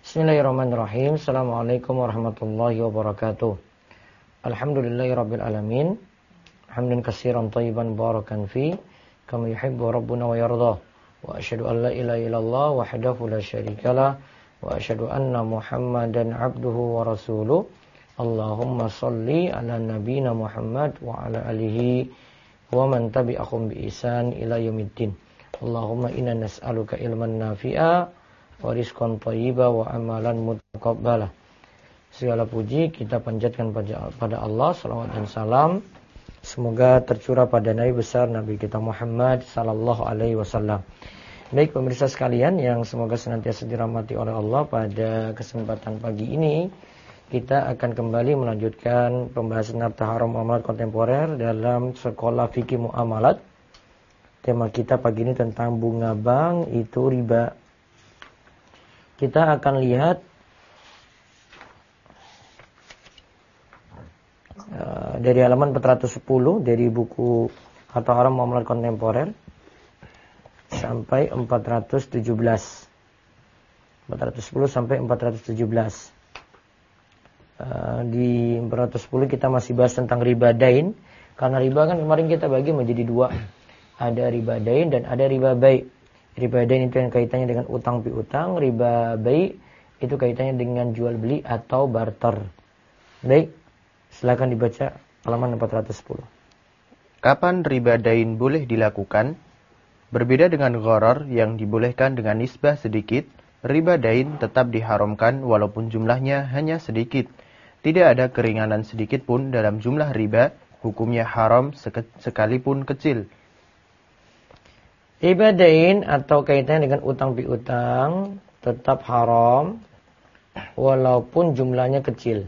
Bismillahirrahmanirrahim. Assalamualaikum warahmatullahi wabarakatuh. Alhamdulillahirabbil alamin. Hamdan katsiran thayyiban barakan fi kama yuhibbu rabbuna wa yarda. Wa asyhadu an la ilaha illallah wahdahu la syarikalah wa asyhadu anna Muhammadan abduhu wa rasuluh. Allahumma shalli ala nabiyyina Muhammad wa ala alihi wa man tabi'ahum bi ihsan ila yaumiddin. Allahumma inna nas'aluka ilman nafi'a wa rizqan thayyiba wa amalan mutaqabbala. Segala puji kita panjatkan pada Allah, salawat dan salam semoga tercurah pada Nabi besar Nabi kita Muhammad sallallahu alaihi wasallam. Baik pemirsa sekalian yang semoga senantiasa dirahmati oleh Allah, pada kesempatan pagi ini kita akan kembali melanjutkan pembahasan harta haram muamalat kontemporer dalam sekolah fikih muamalat. Tema kita pagi ini tentang bunga bank itu riba. Kita akan lihat dari halaman 410 dari buku Harta Haram Muamalat Kontemporer sampai 417. 410 sampai 417. Di 410 kita masih bahas tentang riba dain, karena riba kan kemarin kita bagi menjadi dua. Ada riba dain dan ada riba bai'. Riba dain itu yang kaitannya dengan utang piutang, riba bai' itu kaitannya dengan jual beli atau barter. Baik, silakan dibaca halaman 410. Kapan riba dain boleh dilakukan? Berbeda dengan gharar yang dibolehkan dengan nisbah sedikit, riba dain tetap diharamkan walaupun jumlahnya hanya sedikit. Tidak ada keringanan sedikit pun dalam jumlah riba, hukumnya haram sekalipun kecil. Riba dain atau kaitannya dengan utang piutang tetap haram walaupun jumlahnya kecil.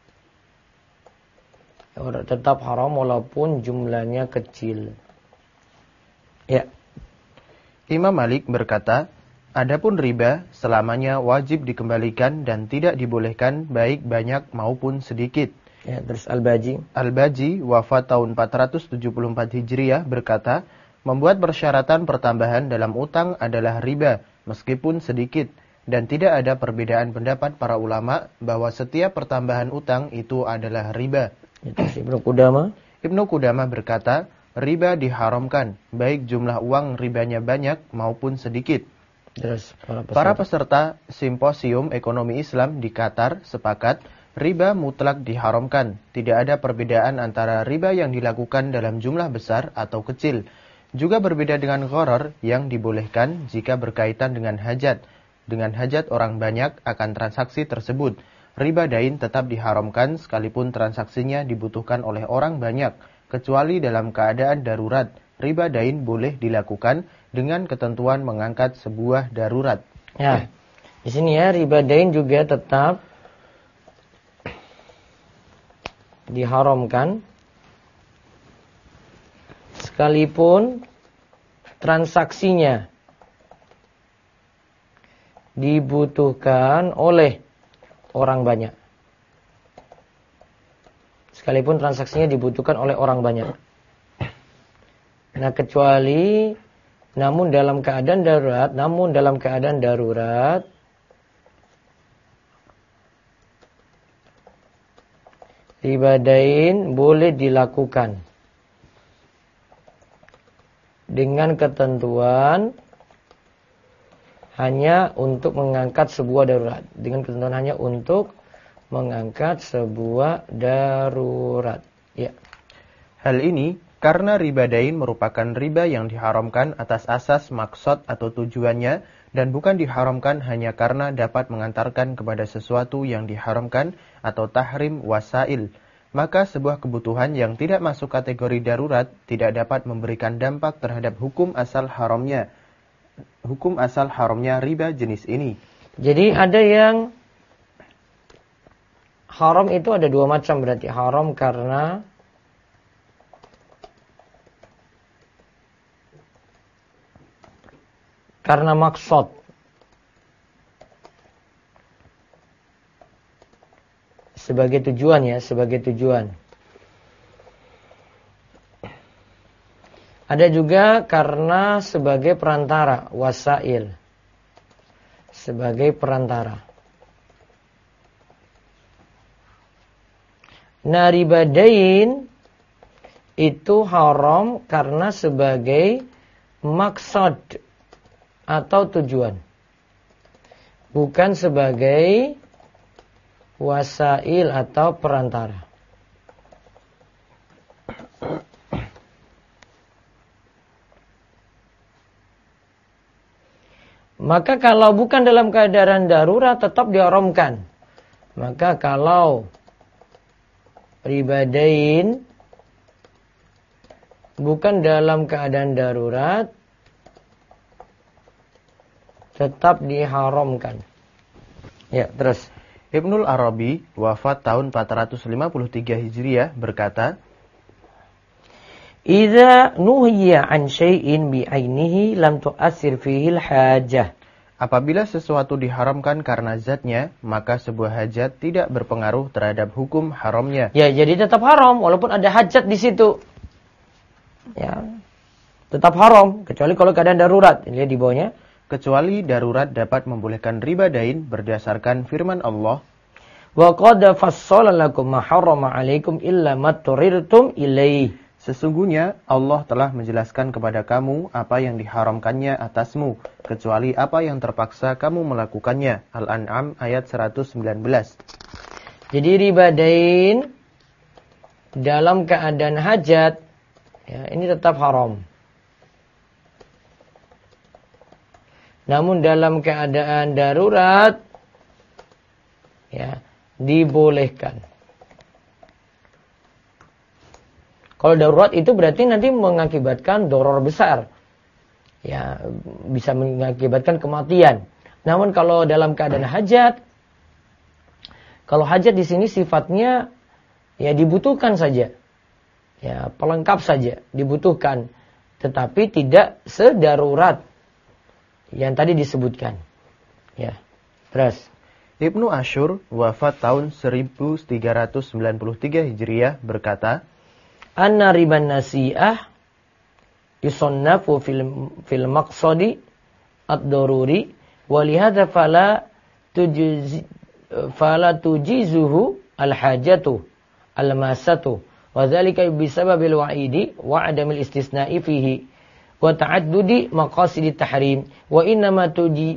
Tetap haram walaupun jumlahnya kecil. Ya. Imam Malik berkata, adapun riba selamanya wajib dikembalikan dan tidak dibolehkan baik banyak maupun sedikit. Ya, terus Al-Baji wafat tahun 474 Hijriah berkata, membuat persyaratan pertambahan dalam utang adalah riba meskipun sedikit, dan tidak ada perbedaan pendapat para ulama bahwa setiap pertambahan utang itu adalah riba. Itu Ibnu Qudamah berkata, riba diharamkan baik jumlah uang ribanya banyak maupun sedikit. Terus para peserta simposium ekonomi Islam di Qatar sepakat riba mutlak diharamkan. Tidak ada perbedaan antara riba yang dilakukan dalam jumlah besar atau kecil. Juga berbeda dengan gharar yang dibolehkan jika berkaitan dengan hajat. Dengan hajat orang banyak akan transaksi tersebut. Riba dain tetap diharamkan sekalipun transaksinya dibutuhkan oleh orang banyak. Kecuali dalam keadaan darurat, riba dain boleh dilakukan dengan ketentuan mengangkat sebuah darurat. Ya, di sini ya riba dain juga tetap diharamkan sekalipun transaksinya dibutuhkan oleh orang banyak. Sekalipun transaksinya dibutuhkan oleh orang banyak. Nah, kecuali namun dalam keadaan darurat riba dain boleh dilakukan dengan ketentuan hanya untuk mengangkat sebuah darurat. Dengan ketentuan hanya untuk mengangkat sebuah darurat. Ya. Hal ini karena riba dain merupakan riba yang diharamkan atas asas maksud atau tujuannya dan bukan diharamkan hanya karena dapat mengantarkan kepada sesuatu yang diharamkan atau tahrim wasail. Maka sebuah kebutuhan yang tidak masuk kategori darurat tidak dapat memberikan dampak terhadap hukum asal haramnya riba jenis ini. Jadi ada yang haram itu ada dua macam, berarti haram karena maksud. Sebagai tujuan ya, sebagai tujuan. Ada juga karena sebagai perantara, wasail. Sebagai perantara. Nah, riba dain itu haram karena sebagai maksud atau tujuan. Bukan sebagai wasail atau perantara. Maka kalau bukan dalam keadaan darurat tetap diharamkan. Maka kalau riba dain bukan dalam keadaan darurat tetap diharamkan. Ya, terus. Ibnul Arabi wafat tahun 453 Hijriah berkata, "Idza nuhiya an syai'in bi'ainihi lam tu'assir fihi al-hajah." Apabila sesuatu diharamkan karena zatnya, maka sebuah hajat tidak berpengaruh terhadap hukum haramnya. Ya, jadi tetap haram walaupun ada hajat di situ. Ya. Tetap haram kecuali kalau keadaan darurat. Lihat di bawahnya. Kecuali darurat dapat membolehkan riba dain berdasarkan firman Allah, "Wa qad fassala lakum ma harrama 'alaikum illa ma turirtum ilaihi." Sesungguhnya Allah telah menjelaskan kepada kamu apa yang diharamkannya atasmu, kecuali apa yang terpaksa kamu melakukannya. Al-An'am ayat 119. Jadi riba dain dalam keadaan hajat, ya, ini tetap haram. Namun dalam keadaan darurat, ya, dibolehkan. Kalau darurat itu berarti nanti mengakibatkan doror besar. Ya, bisa mengakibatkan kematian. Namun kalau dalam keadaan hajat, kalau hajat di sini sifatnya ya dibutuhkan saja. Ya, pelengkap saja, dibutuhkan. Tetapi tidak sedarurat yang tadi disebutkan. Ya. Terus Ibnu Ashur wafat tahun 1393 Hijriah berkata, anna riban nasi'ah yusannafu fil maqsadi ad-daruri wa lihadza fala tujizuhu al-hajatu al-masatu wa dzalika bisababil wa'idi wa adamil istisna'i fihi wa ta'addudi maqasidit tahrim wa innama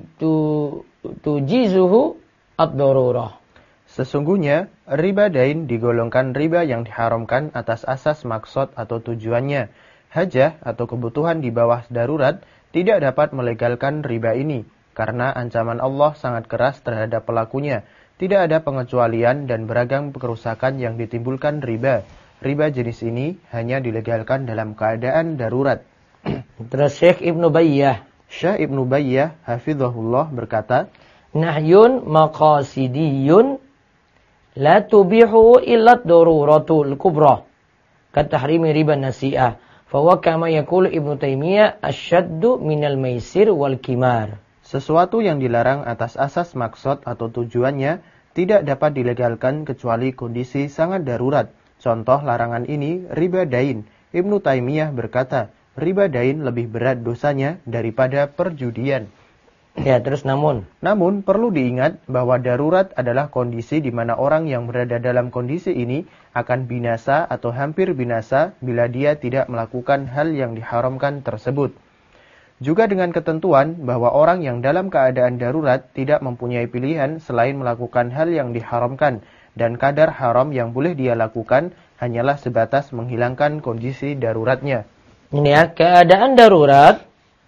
tujizuhu ad-darurah. Sesungguhnya, riba dain digolongkan riba yang diharamkan atas asas maksud atau tujuannya. Hajah atau kebutuhan di bawah darurat tidak dapat melegalkan riba ini, karena ancaman Allah sangat keras terhadap pelakunya. Tidak ada pengecualian dan beragam kerusakan yang ditimbulkan riba. Riba jenis ini hanya dilegalkan dalam keadaan darurat. Terus Syekh Ibnu Bayyah. Syekh Ibnu Bayyah, hafizahullah, berkata, nahyun maqasidiyun la tubihu illa daruratul kubra katahrimi riba nasi'ah fa huwa kama yaqulu Ibnu Taimiyah asyaddu minal maisir wal kimar. Sesuatu yang dilarang atas asas maksud atau tujuannya tidak dapat dilegalkan kecuali kondisi sangat darurat. Contoh larangan ini riba dain. Ibnu Taimiyah berkata, riba dain lebih berat dosanya daripada perjudian. Ya, terus namun perlu diingat bahwa darurat adalah kondisi di mana orang yang berada dalam kondisi ini akan binasa atau hampir binasa bila dia tidak melakukan hal yang diharamkan tersebut. Juga dengan ketentuan bahwa orang yang dalam keadaan darurat tidak mempunyai pilihan selain melakukan hal yang diharamkan, dan kadar haram yang boleh dia lakukan hanyalah sebatas menghilangkan kondisi daruratnya. Ini ya, keadaan darurat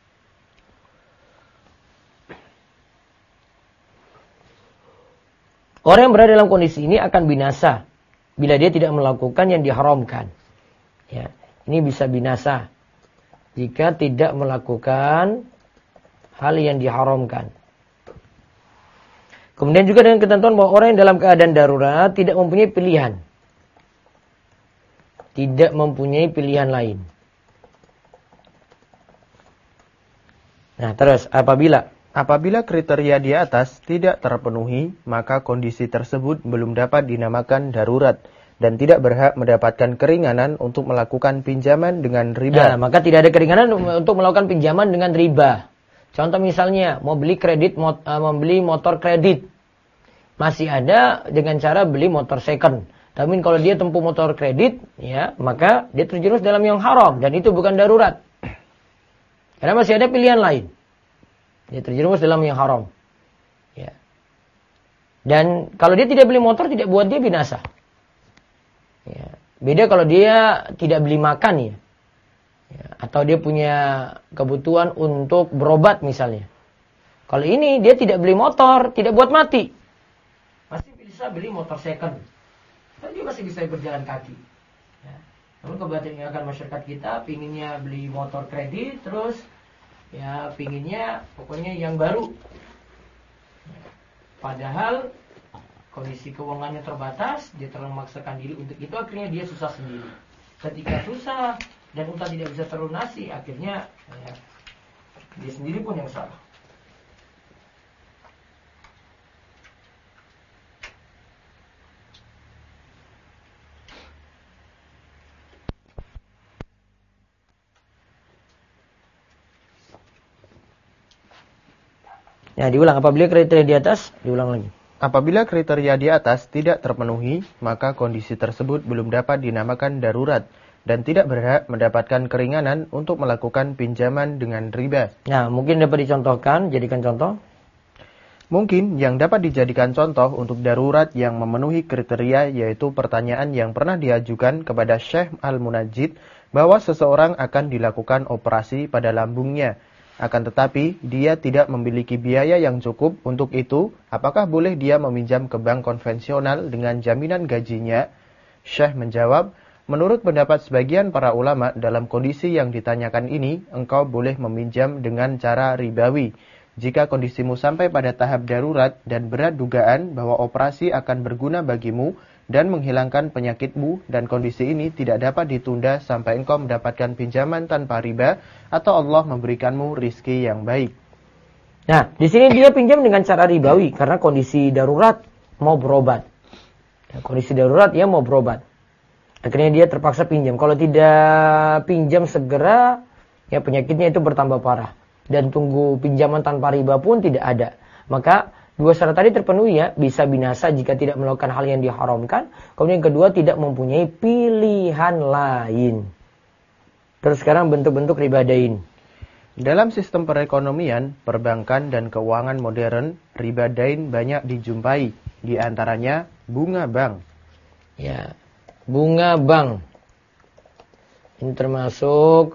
orang yang berada dalam kondisi ini akan binasa bila dia tidak melakukan yang diharamkan. Ya, ini bisa binasa jika tidak melakukan hal yang diharamkan. Kemudian juga dengan ketentuan bahwa orang yang dalam keadaan darurat tidak mempunyai pilihan. Tidak mempunyai pilihan lain. Nah, terus Apabila kriteria di atas tidak terpenuhi, maka kondisi tersebut belum dapat dinamakan darurat dan tidak berhak mendapatkan keringanan untuk melakukan pinjaman dengan riba. Nah, maka tidak ada keringanan untuk melakukan pinjaman dengan riba. Contoh misalnya, mau beli motor kredit. Masih ada dengan cara beli motor second. Tapi kalau dia tempuh motor kredit, ya, maka dia terjerumus dalam yang haram dan itu bukan darurat. Karena masih ada pilihan lain. Dia terjerumus dalam yang haram. Ya. Dan kalau dia tidak beli motor, tidak buat dia binasa. Ya. Beda kalau dia tidak beli makan, ya. Ya. Atau dia punya kebutuhan untuk berobat misalnya. Kalau ini dia tidak beli motor, tidak buat mati. Masih bisa beli motor second. Dan dia masih bisa berjalan kaki. Ya. Namun kebanyakan masyarakat kita pinginnya beli motor kredit, terus ya pinginnya pokoknya yang baru. Padahal kondisi keuangannya terbatas, dia terlalu memaksakan diri untuk itu, akhirnya dia susah sendiri. Ketika susah dan utang tidak bisa terlunasi, akhirnya ya, dia sendiri pun yang salah. Ya, diulang. Apabila kriteria di atas, diulang lagi. Apabila kriteria di atas tidak terpenuhi, maka kondisi tersebut belum dapat dinamakan darurat dan tidak berhak mendapatkan keringanan untuk melakukan pinjaman dengan riba. Nah, mungkin dapat dicontohkan, jadikan contoh. Mungkin yang dapat dijadikan contoh untuk darurat yang memenuhi kriteria yaitu pertanyaan yang pernah diajukan kepada Syekh Al-Munajjid bahwa seseorang akan dilakukan operasi pada lambungnya. Akan tetapi, dia tidak memiliki biaya yang cukup untuk itu, apakah boleh dia meminjam ke bank konvensional dengan jaminan gajinya? Syekh menjawab, menurut pendapat sebagian para ulama dalam kondisi yang ditanyakan ini, engkau boleh meminjam dengan cara ribawi. Jika kondisimu sampai pada tahap darurat dan berat dugaan bahwa operasi akan berguna bagimu dan menghilangkan penyakitmu dan kondisi ini tidak dapat ditunda sampai engkau mendapatkan pinjaman tanpa riba atau Allah memberikanmu rizki yang baik. Nah, di sini dia pinjam dengan cara ribawi karena kondisi darurat mau berobat. Kondisi darurat dia mau berobat. Akhirnya dia terpaksa pinjam. Kalau tidak pinjam segera, ya penyakitnya itu bertambah parah. Dan tunggu pinjaman tanpa riba pun tidak ada. Maka dua syarat tadi terpenuhi, ya, bisa binasa jika tidak melakukan hal yang diharamkan. Kemudian yang kedua, tidak mempunyai pilihan lain. Terus sekarang bentuk-bentuk riba dain. Dalam sistem perekonomian, perbankan dan keuangan modern, riba dain banyak dijumpai. Di antaranya bunga bank. Ya, bunga bank. Ini termasuk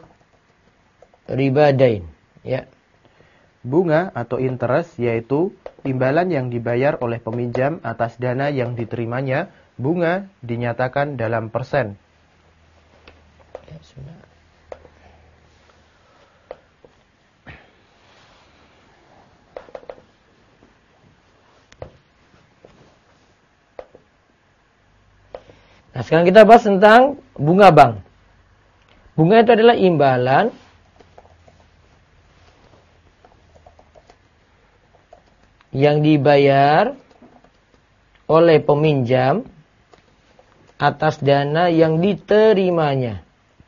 riba dain. Ya. Bunga atau interest yaitu imbalan yang dibayar oleh peminjam atas dana yang diterimanya. Bunga dinyatakan dalam persen. Ya, sudah. Nah, sekarang kita bahas tentang bunga bank. Bunga itu adalah imbalan yang dibayar oleh peminjam atas dana yang diterimanya.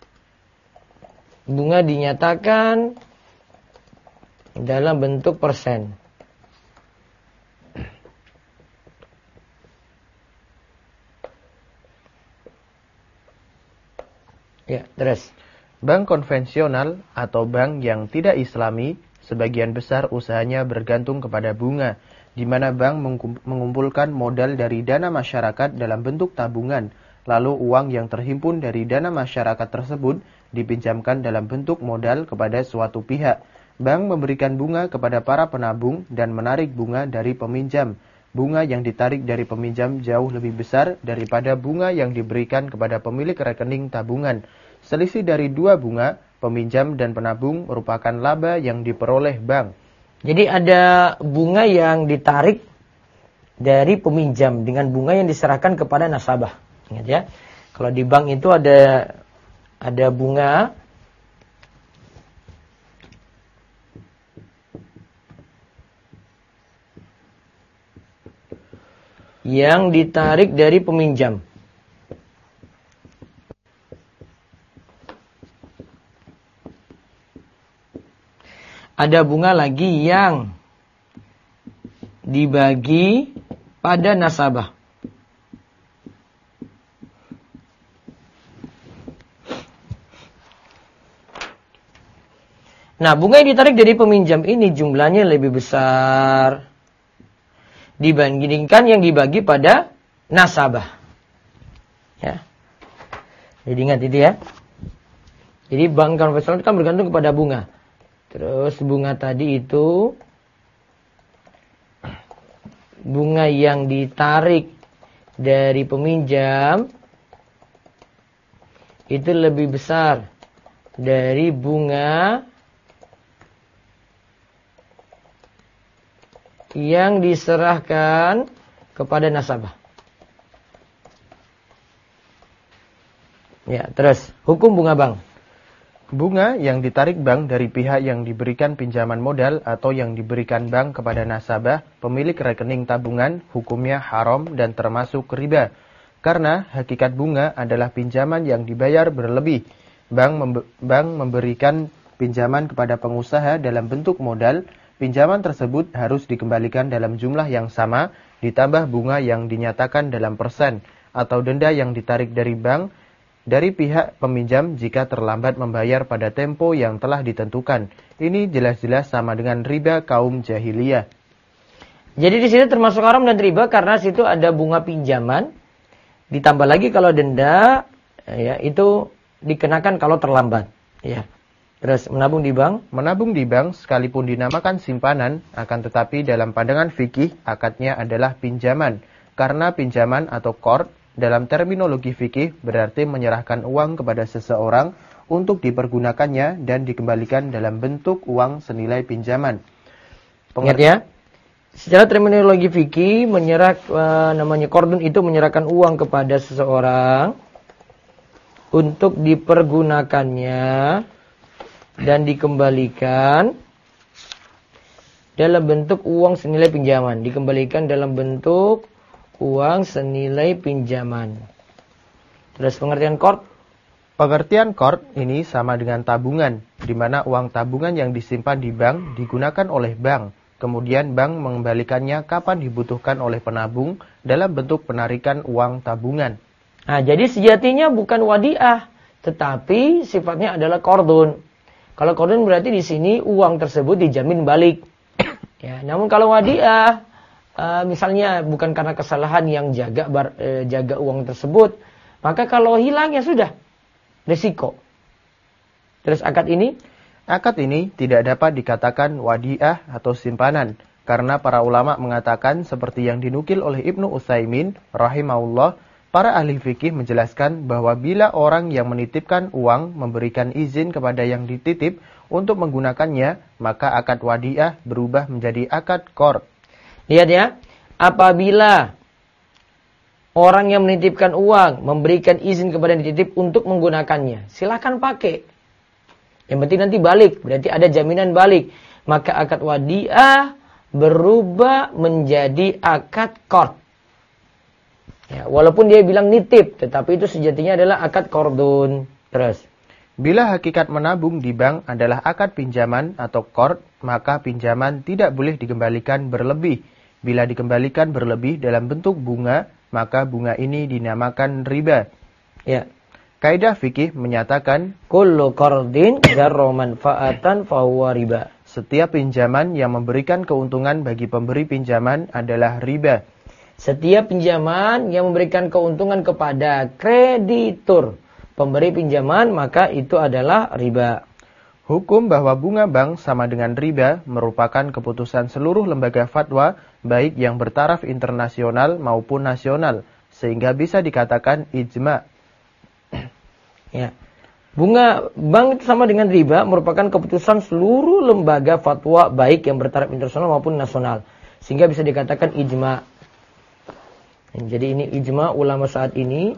Bunga dinyatakan dalam bentuk persen. Ya, terus. Bank konvensional atau bank yang tidak islami, sebagian besar usahanya bergantung kepada bunga, di mana bank mengumpulkan modal dari dana masyarakat dalam bentuk tabungan, lalu uang yang terhimpun dari dana masyarakat tersebut dipinjamkan dalam bentuk modal kepada suatu pihak. Bank memberikan bunga kepada para penabung dan menarik bunga dari peminjam. Bunga yang ditarik dari peminjam jauh lebih besar daripada bunga yang diberikan kepada pemilik rekening tabungan. Selisih dari dua bunga, peminjam dan penabung merupakan laba yang diperoleh bank. Jadi ada bunga yang ditarik dari peminjam dengan bunga yang diserahkan kepada nasabah. Ingat ya, kalau di bank itu ada bunga yang ditarik dari peminjam. Ada bunga lagi yang dibagi pada nasabah. Nah, bunga yang ditarik dari peminjam ini jumlahnya lebih besar dibandingkan yang dibagi pada nasabah. Ya. Jadi ingat itu ya. Jadi bank konvensional itu kan bergantung kepada bunga. Terus bunga tadi itu bunga yang ditarik dari peminjam itu lebih besar dari bunga yang diserahkan kepada nasabah. Ya, terus hukum bunga bank. Bunga yang ditarik bank dari pihak yang diberikan pinjaman modal atau yang diberikan bank kepada nasabah, pemilik rekening tabungan, hukumnya haram dan termasuk riba. Karena hakikat bunga adalah pinjaman yang dibayar berlebih. Bank memberikan pinjaman kepada pengusaha dalam bentuk modal, pinjaman tersebut harus dikembalikan dalam jumlah yang sama, ditambah bunga yang dinyatakan dalam persen, atau denda yang ditarik dari bank, dari pihak peminjam jika terlambat membayar pada tempo yang telah ditentukan. Ini jelas-jelas sama dengan riba kaum jahiliyah. Jadi di sini termasuk haram dan riba karena situ ada bunga pinjaman, ditambah lagi kalau denda, ya itu dikenakan kalau terlambat. Ya. Terus menabung di bank? Menabung di bank sekalipun dinamakan simpanan, akan tetapi dalam pandangan fikih akadnya adalah pinjaman, karena pinjaman atau qard dalam terminologi fikih berarti menyerahkan uang kepada seseorang untuk dipergunakannya dan dikembalikan dalam bentuk uang senilai pinjaman. Ingat ya, secara terminologi fikih namanya qardun itu menyerahkan uang kepada seseorang untuk dipergunakannya dan dikembalikan dalam bentuk uang senilai pinjaman, dikembalikan dalam bentuk uang senilai pinjaman. Terus pengertian qard? Pengertian qard ini sama dengan tabungan, di mana uang tabungan yang disimpan di bank digunakan oleh bank. Kemudian bank mengembalikannya kapan dibutuhkan oleh penabung dalam bentuk penarikan uang tabungan. Nah, jadi sejatinya bukan wadiah, tetapi sifatnya adalah qardun. Kalau qardun berarti di sini uang tersebut dijamin balik. Ya, namun kalau wadiah misalnya bukan karena kesalahan yang jaga uang tersebut, maka kalau hilang ya sudah, risiko. Terus akad ini? Akad ini tidak dapat dikatakan wadiah atau simpanan, karena para ulama mengatakan seperti yang dinukil oleh Ibnu Utsaimin rahimahullah, para ahli fikih menjelaskan bahwa bila orang yang menitipkan uang memberikan izin kepada yang dititip untuk menggunakannya, maka akad wadiah berubah menjadi akad qard. Lihat ya, apabila orang yang menitipkan uang memberikan izin kepada yang dititip untuk menggunakannya, silakan pakai. Yang penting nanti balik, berarti ada jaminan balik. Maka akad wadiah berubah menjadi akad qard. Ya, walaupun dia bilang nitip, tetapi itu sejatinya adalah akad qardun. Terus, bila hakikat menabung di bank adalah akad pinjaman atau qard, maka pinjaman tidak boleh dikembalikan berlebih. Bila dikembalikan berlebih dalam bentuk bunga, maka bunga ini dinamakan riba. Ya. Kaidah fikih menyatakan kullu qardin jarra manfaatan fahuwa riba. Setiap pinjaman yang memberikan keuntungan bagi pemberi pinjaman adalah riba. Setiap pinjaman yang memberikan keuntungan kepada kreditur pemberi pinjaman, maka itu adalah riba. Hukum bahwa bunga bank sama dengan riba merupakan keputusan seluruh lembaga fatwa, baik yang bertaraf internasional maupun nasional, sehingga bisa dikatakan ijma. Ya. Bunga bank itu sama dengan riba merupakan keputusan seluruh lembaga fatwa, baik yang bertaraf internasional maupun nasional, sehingga bisa dikatakan ijma. Jadi ini ijma ulama saat ini.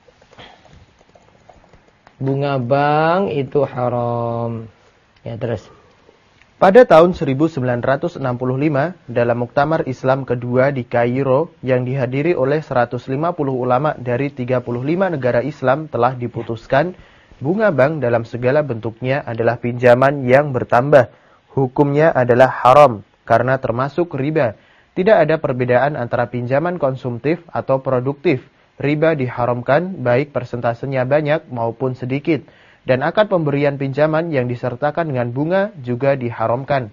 Bunga bank itu haram. Ya, terus. Pada tahun 1965, dalam Muktamar Islam kedua di Kairo yang dihadiri oleh 150 ulama dari 35 negara Islam telah diputuskan bunga bank dalam segala bentuknya adalah pinjaman yang bertambah. Hukumnya adalah haram karena termasuk riba. Tidak ada perbedaan antara pinjaman konsumtif atau produktif. Riba diharamkan baik persentasenya banyak maupun sedikit. dan akad pemberian pinjaman yang disertakan dengan bunga juga diharamkan.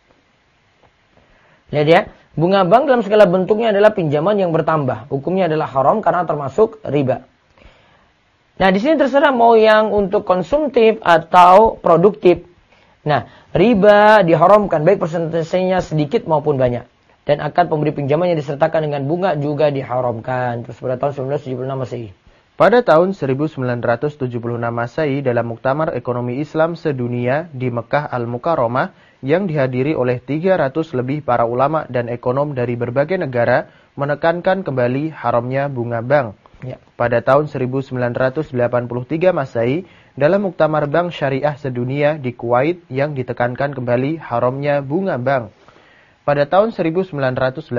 Lihat ya, bunga bank dalam segala bentuknya adalah pinjaman yang bertambah. Hukumnya adalah haram karena termasuk riba. Nah, di sini terserah mau yang untuk konsumtif atau produktif. Nah, riba diharamkan baik persentasenya sedikit maupun banyak. Dan akad pemberi pinjaman yang disertakan dengan bunga juga diharamkan. Terus pada tahun 1976 Masehi. Pada tahun 1976 Masehi dalam Muktamar Ekonomi Islam Sedunia di Mekah Al-Mukarramah yang dihadiri oleh 300 lebih para ulama dan ekonom dari berbagai negara menekankan kembali haramnya bunga bank. Ya. Pada tahun 1983 Masehi dalam Muktamar Bank Syariah Sedunia di Kuwait yang ditekankan kembali haramnya bunga bank. Pada tahun 1985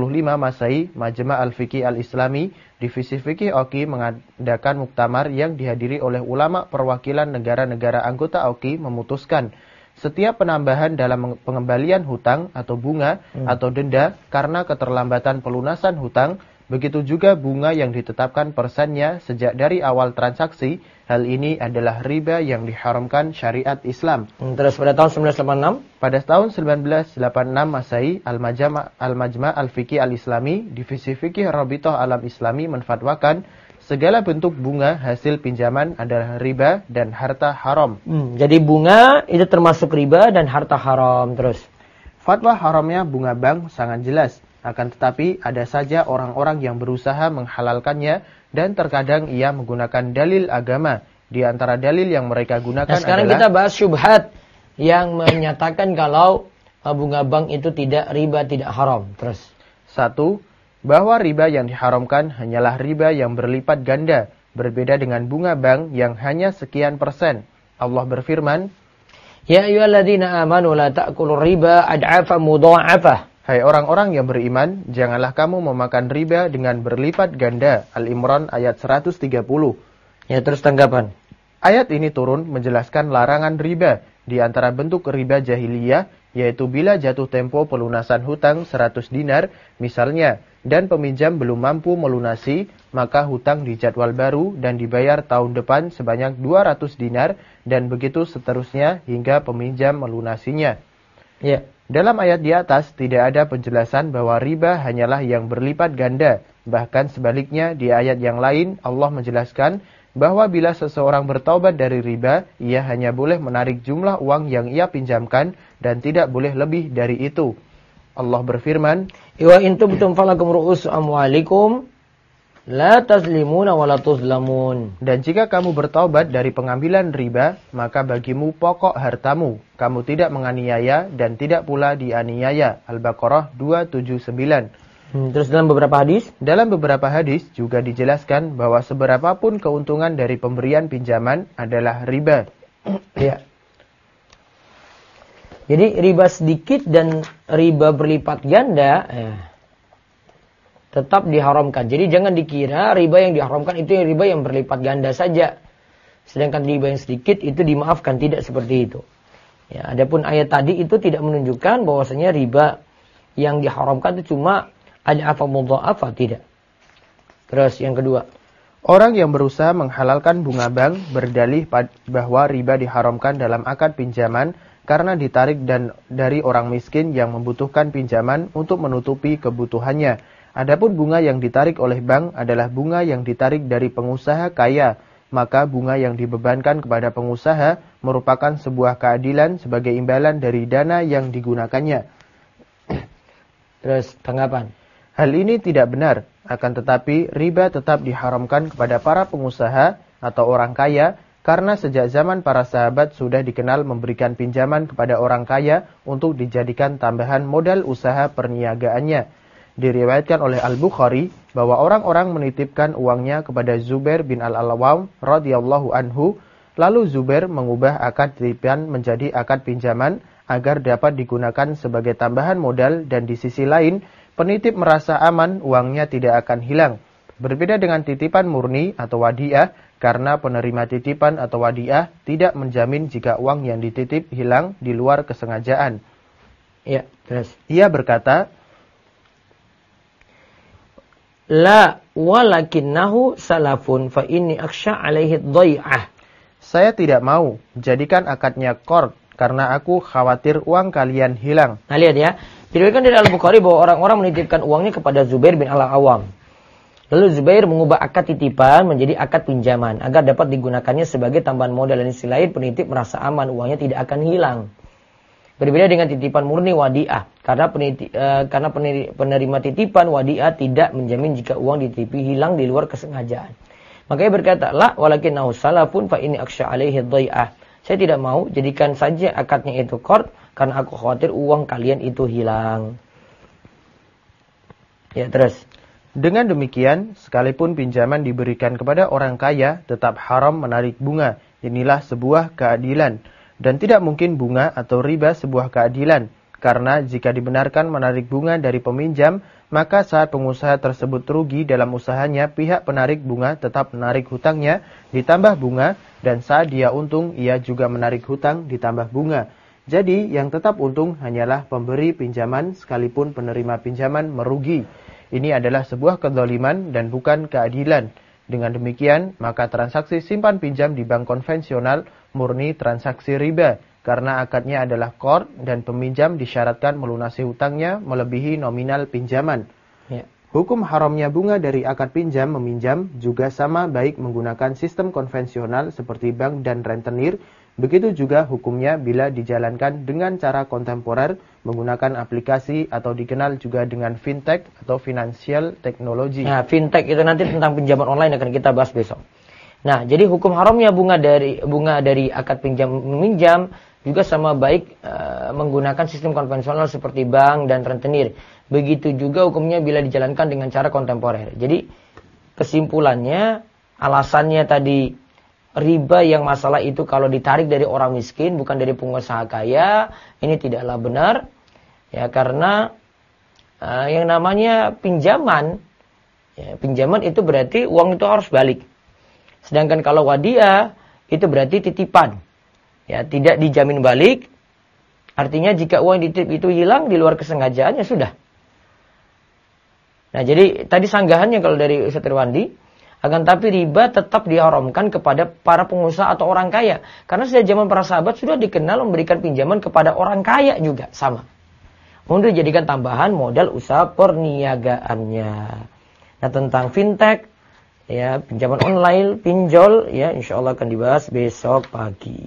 Masehi, Majma' Al-Fiqih Al-Islami, Divisi Fikih OKI mengadakan muktamar yang dihadiri oleh ulama perwakilan negara-negara anggota OKI memutuskan setiap penambahan dalam pengembalian hutang atau bunga atau denda karena keterlambatan pelunasan hutang, begitu juga bunga yang ditetapkan persennya sejak dari awal transaksi, hal ini adalah riba yang diharamkan syariat Islam. Terus pada tahun 1986? Pada tahun 1986 Masehi, Al-Majma' Al-Fiqih Al-Islami, Divisi Fikih Rabithah Alam Islami menfatwakan segala bentuk bunga hasil pinjaman adalah riba dan harta haram. Jadi bunga itu termasuk riba dan harta haram. Terus fatwa haramnya bunga bank sangat jelas. Akan tetapi ada saja orang-orang yang berusaha menghalalkannya dan terkadang ia menggunakan dalil agama. Di antara dalil yang mereka gunakan sekarang adalah... kita bahas syubhat yang menyatakan kalau bunga bank itu tidak riba, tidak haram. Terus 1. Bahwa riba yang diharamkan hanyalah riba yang berlipat ganda. Berbeda dengan bunga bank yang hanya sekian persen. Allah berfirman, Ya ayyuhalladzina amanu la ta'kulur riba ad'afa mudha'afah. Hai orang-orang yang beriman, janganlah kamu memakan riba dengan berlipat ganda. Al-Imran ayat 130. Ya, terus tanggapan. Ayat ini turun menjelaskan larangan riba. Di antara bentuk riba jahiliyah, yaitu bila jatuh tempo pelunasan hutang 100 dinar, misalnya, dan peminjam belum mampu melunasi, maka hutang dijadwal baru dan dibayar tahun depan sebanyak 200 dinar, dan begitu seterusnya hingga peminjam melunasinya. Ya. Dalam ayat di atas tidak ada penjelasan bahwa riba hanyalah yang berlipat ganda. Bahkan sebaliknya di ayat yang lain Allah menjelaskan bahwa bila seseorang bertaubat dari riba, ia hanya boleh menarik jumlah uang yang ia pinjamkan dan tidak boleh lebih dari itu. Allah berfirman, Wa in tubtum falakum ru'usu amwalikum la tazlimuna wa la tuzlamun. Dan jika kamu bertaubat dari pengambilan riba, maka bagimu pokok hartamu. Kamu tidak menganiaya dan tidak pula dianiaya. Al-Baqarah 279. Terus dalam beberapa hadis? Dalam beberapa hadis juga dijelaskan bahwa seberapapun keuntungan dari pemberian pinjaman adalah riba. Ya. Jadi riba sedikit dan riba berlipat ganda tetap diharamkan. Jadi jangan dikira riba yang diharamkan itu yang riba yang berlipat ganda saja. Sedangkan riba yang sedikit itu dimaafkan, tidak seperti itu. Ya, adapun ayat tadi itu tidak menunjukkan bahwasanya riba yang diharamkan itu cuma ad'afa mudha'afa, tidak. Terus yang kedua, orang yang berusaha menghalalkan bunga bank berdalih bahwa riba diharamkan dalam akad pinjaman karena ditarik dari orang miskin yang membutuhkan pinjaman untuk menutupi kebutuhannya. Adapun bunga yang ditarik oleh bank adalah bunga yang ditarik dari pengusaha kaya, maka bunga yang dibebankan kepada pengusaha merupakan sebuah keadilan sebagai imbalan dari dana yang digunakannya. Terus tanggapan. Hal ini tidak benar, akan tetapi riba tetap diharamkan kepada para pengusaha atau orang kaya karena sejak zaman para sahabat sudah dikenal memberikan pinjaman kepada orang kaya untuk dijadikan tambahan modal usaha perniagaannya. Diriwayatkan oleh Al-Bukhari bahwa orang-orang menitipkan uangnya kepada Zubair bin Al-Awwam radhiyallahu anhu, lalu Zubair mengubah akad titipan menjadi akad pinjaman agar dapat digunakan sebagai tambahan modal, dan di sisi lain penitip merasa aman uangnya tidak akan hilang. Berbeda dengan titipan murni atau wadiah, karena penerima titipan atau wadiah tidak menjamin jika uang yang dititip hilang di luar kesengajaan. Ya, terus. Ia berkata, La walakinnahu salafun fa inni aksha alaihi dhai'ah. Saya tidak mau, jadikan akadnya qard, karena aku khawatir uang kalian hilang. Nah lihat ya, diriwayatkan dari Al-Bukhari bahwa orang-orang menitipkan uangnya kepada Zubair bin Al-Awwam. Lalu Zubair mengubah akad titipan menjadi akad pinjaman agar dapat digunakannya sebagai tambahan modal, dan sisi lain penitip merasa aman uangnya tidak akan hilang. Berbeda dengan titipan murni wadiah, karena penerima titipan wadiah tidak menjamin jika uang dititipi hilang di luar kesengajaan. Makanya berkata, la walakinnahu salafun fa ini aksya alaihi dhai'ah. Saya tidak mau, jadikan saja akadnya itu qard, karena aku khawatir uang kalian itu hilang. Ya, terus. Dengan demikian, sekalipun pinjaman diberikan kepada orang kaya, tetap haram menarik bunga. Inilah sebuah keadilan. Dan tidak mungkin bunga atau riba sebuah keadilan. Karena jika dibenarkan menarik bunga dari peminjam, maka saat pengusaha tersebut rugi dalam usahanya, pihak penarik bunga tetap menarik hutangnya ditambah bunga, dan saat dia untung, ia juga menarik hutang ditambah bunga. Jadi, yang tetap untung hanyalah pemberi pinjaman sekalipun penerima pinjaman merugi. Ini adalah sebuah kezaliman dan bukan keadilan. Dengan demikian, maka transaksi simpan pinjam di bank konvensional murni transaksi riba, karena akadnya adalah qard dan peminjam disyaratkan melunasi hutangnya melebihi nominal pinjaman. Ya. Hukum haramnya bunga dari akad pinjam meminjam juga sama baik menggunakan sistem konvensional seperti bank dan rentenir. Begitu juga hukumnya bila dijalankan dengan cara kontemporer menggunakan aplikasi atau dikenal juga dengan fintech atau financial technology. Nah, fintech itu nanti tentang pinjaman online akan kita bahas besok. Nah, jadi hukum haramnya bunga dari akad pinjam meminjam juga sama baik menggunakan sistem konvensional seperti bank dan rentenir. Begitu juga hukumnya bila dijalankan dengan cara kontemporer. Jadi kesimpulannya, alasannya tadi riba yang masalah itu kalau ditarik dari orang miskin bukan dari pengusaha kaya, ini tidaklah benar. Ya, karena yang namanya pinjaman, ya, pinjaman itu berarti uang itu harus balik. Sedangkan kalau wadiah itu berarti titipan. Ya, tidak dijamin balik. Artinya jika uang dititip itu hilang di luar kesengajaan, ya sudah. Nah, jadi tadi sanggahannya kalau dari Ustaz Irwandi, akan tapi riba tetap diharamkan kepada para pengusaha atau orang kaya. Karena sejak zaman para sahabat sudah dikenal memberikan pinjaman kepada orang kaya juga sama. Untuk dijadikan tambahan modal usaha perniagaannya. Nah, tentang fintech, ya, pinjaman online, pinjol, ya, insya Allah akan dibahas besok pagi.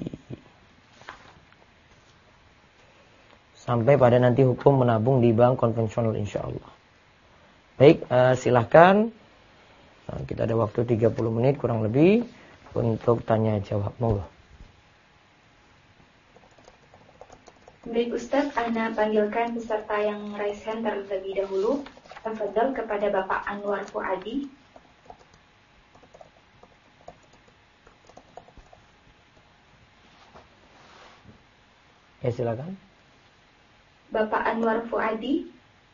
Sampai pada nanti hukum menabung di bank konvensional insya Allah. Baik, silahkan. Nah, kita ada waktu 30 menit kurang lebih untuk tanya jawab. Monggo. Baik Ustadz, Ana panggilkan peserta yang raise hand terlebih dahulu. Tafadhol kepada Bapak Anwar Fuadi. Ya, silakan. Bapak Anwar Fuadi.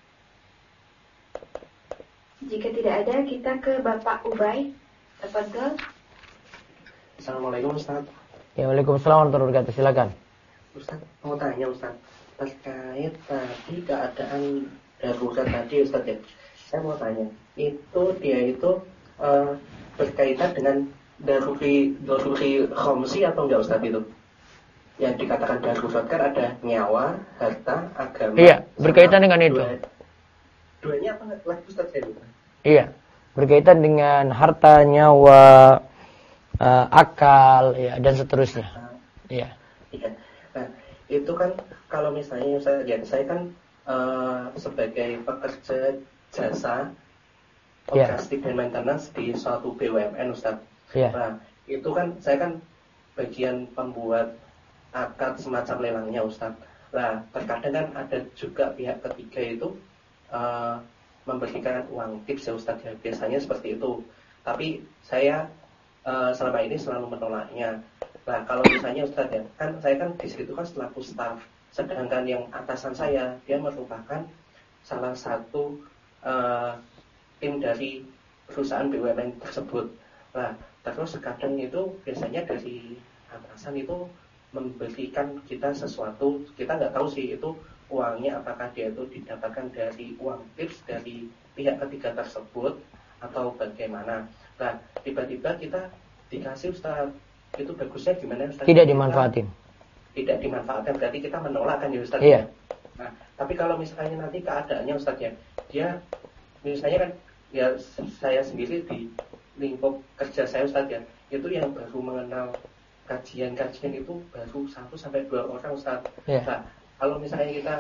Jika tidak ada, kita ke Bapak Ubay. Tafadhol. Assalamualaikum Ustaz. Ya, waalaikumsalam warahmatullahi wabarakatuh. Silakan. Ustaz, mau tanya Ustaz, terkait tadi keadaan darurat tadi Ustaz ya. Saya mau tanya, dia itu berkaitan dengan daruri khamsi atau enggak Ustaz itu? Yang dikatakan darurat kan ada nyawa, harta, agama. Iya, berkaitan dengan itu. Duanya apa lagi Ustaz ya? Iya, berkaitan dengan harta, nyawa, akal, ya, dan seterusnya. Iya. Iya. Nah, itu kan kalau misalnya saya kan sebagai pekerja jasa logistik dan maintenance di suatu BUMN Ustaz. Iya. Nah, itu kan saya kan bagian pembuat akad semacam lelangnya Ustaz. Nah, terkadang kan ada juga pihak ketiga itu memberikan uang tips ya Ustaz ya. Biasanya seperti itu. Tapi saya selama ini selalu menolaknya. Nah, kalau misalnya Ustaz ya, kan saya kan di situ kan selaku staf. Sedangkan yang atasan saya, dia merupakan salah satu tim dari perusahaan BUMN tersebut. Nah, terus kadang itu biasanya dari atasan itu memberikan kita sesuatu, kita nggak tahu sih itu uangnya apakah dia itu didapatkan dari uang tips dari pihak ketiga tersebut atau bagaimana. Nah, tiba-tiba kita dikasih Ustaz itu bagusnya gimana Ustaz? Tidak dimanfaatin. Tidak dimanfaatkan berarti kita menolak kan ya Ustaz? Iya. Nah, tapi kalau misalnya nanti keadaannya Ustaz ya, dia misalnya kan ya saya sendiri di lingkup kerja saya Ustaz ya, itu yang baru mengenal kajian-kajian itu baru 1-2 orang Ustaz. Iya. Nah, kalau misalnya kita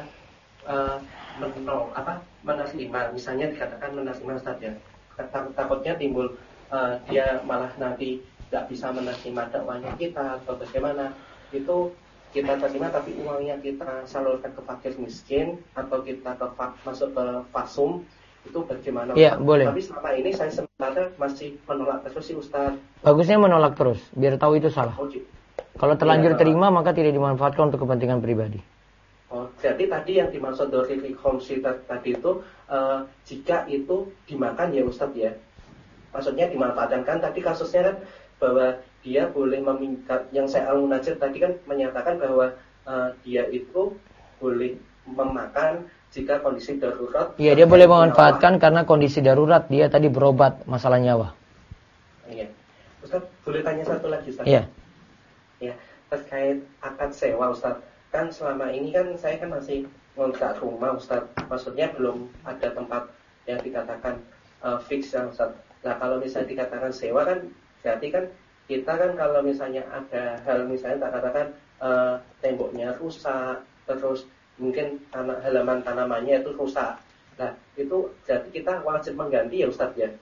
menerima, misalnya dikatakan menerima Ustaz ya, takutnya timbul dia malah nanti nggak bisa menerima dakwahnya kita atau bagaimana, itu kita terima tapi uangnya kita salurkan ke fakir miskin atau kita masuk ke fasum, itu bagaimana? Iya, boleh. Tapi selama ini saya sebenarnya masih menolak terus sih Ustaz. Bagusnya menolak terus, biar tahu itu salah. Oh, Kalau terlanjur terima maka tidak dimanfaatkan untuk kepentingan pribadi. Oh, jadi tadi yang dimaksud dari khomsi tadi itu jika itu dimakan ya Ustaz ya. Maksudnya dimanfaatkan kan tadi kasusnya kan bahwa dia boleh meminta, yang saya al-munajir tadi kan menyatakan bahwa dia itu boleh memakan jika kondisi darurat. Iya, dia boleh memanfaatkan karena kondisi darurat, dia tadi berobat masalah nyawa. Iya. Ustaz, boleh tanya satu lagi Ustaz? Iya. Ya, terkait akad sewa Ustaz. Kan selama ini kan saya kan masih ngontrak rumah Ustaz. Maksudnya belum ada tempat yang dikatakan fix ya Ustaz. Nah, kalau misalnya dikatakan sewa kan berarti kan kita kan kalau misalnya ada hal misalnya tak katakan temboknya rusak, terus mungkin halaman tanamannya itu rusak. Nah, itu berarti kita wajib mengganti ya Ustaz ya?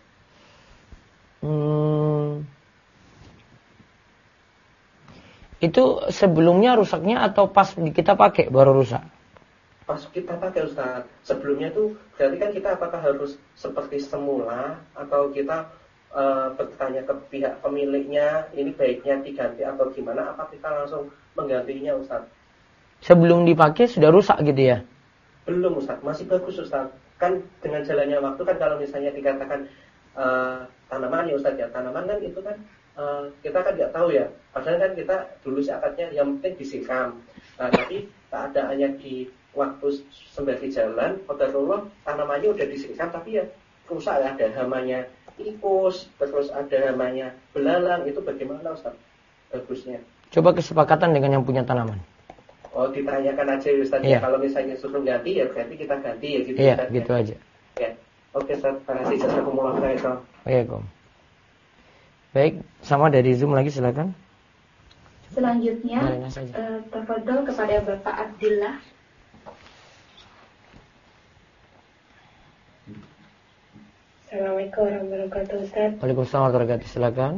Itu sebelumnya rusaknya atau pas kita pakai baru rusak? Pas kita pakai Ustaz. Sebelumnya itu berarti kan kita apakah harus seperti semula atau kita bertanya ke pihak pemiliknya ini baiknya diganti atau gimana, apa kita langsung menggantinya Ustaz? Sebelum dipakai sudah rusak gitu ya? Belum Ustaz, masih bagus Ustaz. Kan dengan jalannya waktu kan kalau misalnya dikatakan tanaman ya Ustaz ya, tanaman kan itu kan kita kan nggak tahu ya. Padahal kan kita dulu akadnya yang penting disiram. Nah, tapi keadaannya di waktu sembari jalan, qadarullah tanamannya udah disiram tapi ya rusak ya, ada hamanya tikus, terus ada hamanya belalang, itu bagaimana Ustaz? Bagusnya. Coba kesepakatan dengan yang punya tanaman. Oh, ditanyakan aja Ustaz ya. Kalau misalnya suruh ganti ya berarti kita ganti ya gitu. Iya, Ustaz, gitu ya. aja. Ya. Oke Ustaz, terima kasih jazakumullah khairan. Waalaikumsalam. Baik, sama dari Zoom lagi silakan. Selanjutnya, saja. tafadhol kepada Bapak Abdillah. Assalamualaikum warahmatullahi wabarakatuh Ustaz. Waalaikumsalam warahmatullahi wabarakatuh, silakan.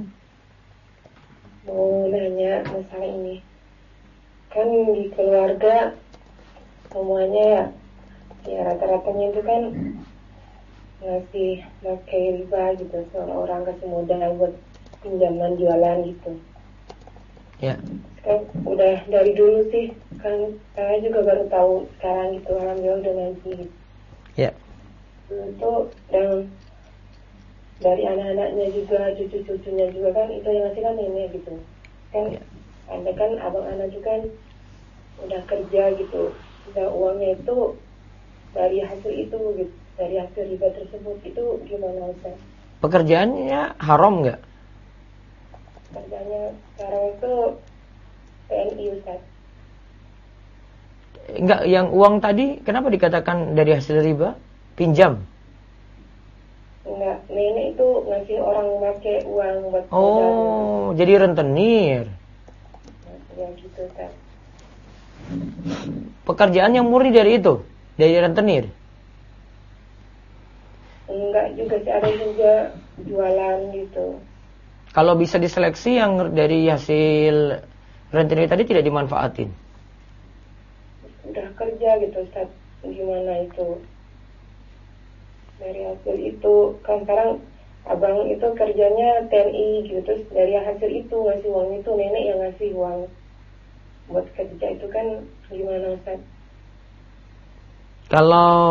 Mau nanya masalah ini. Kan di keluarga semuanya ya rata-ratanya itu kan ngasih pakai riba gitu, soal orang kasih modal buat pinjaman jualan gitu. Ya. Kan udah dari dulu sih, kan saya juga baru tahu sekarang gitu, alhamdulillah udah ngaji gitu. Ya. Itu dan dari anak-anaknya juga, cucu-cucunya juga kan itu yang ngasih kan nenek gitu. Kan ya. Anda kan abang anak juga kan udah kerja gitu, udah uangnya itu dari hasil itu gitu, dari hasil riba tersebut, itu gimana Ustaz? Pekerjaannya haram nggak? Kerjanya sekarang itu PNI Ustaz. Enggak, yang uang tadi kenapa dikatakan dari hasil riba? Pinjam. Enggak, nenek itu ngasih orang pakai uang buat modal. Oh, jadi rentenir. Ya gitu Ustaz. Pekerjaan yang murni dari itu, dari rentenir. Enggak juga sih, ada juga jualan gitu. Kalau bisa diseleksi yang dari hasil rentenir tadi tidak dimanfaatin. Udah kerja gitu Ustaz, gimana itu? Dari hasil itu, kan sekarang abang itu kerjanya TNI gitu, terus dari hasil itu ngasih uang itu, nenek yang ngasih uang buat kerja itu kan gimana Ustaz? Kalau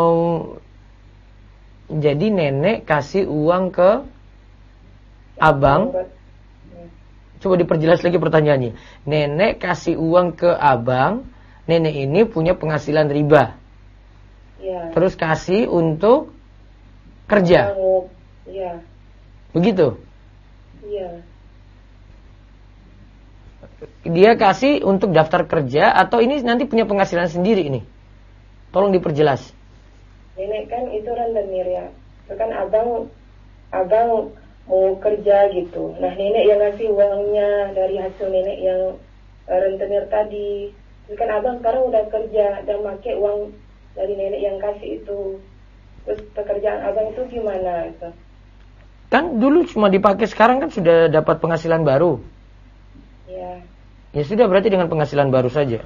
jadi nenek kasih uang ke abang, coba diperjelas lagi pertanyaannya. Nenek kasih uang ke abang, nenek ini punya penghasilan riba. Ya. Terus kasih untuk kerja. Iya. Begitu? Iya. dia kasih untuk daftar kerja atau ini nanti punya penghasilan sendiri ini? Tolong diperjelas. Nenek kan itu rentenir ya. Itu kan abang mau kerja gitu. Nah nenek yang ngasih uangnya dari hasil nenek yang rentenir tadi. Terus kan abang sekarang udah kerja dan pakai uang dari nenek yang kasih itu. Terus pekerjaan abang itu gimana gitu? Kan dulu cuma dipakai, sekarang kan sudah dapat penghasilan baru. Ya. Ya sudah, berarti dengan penghasilan baru saja.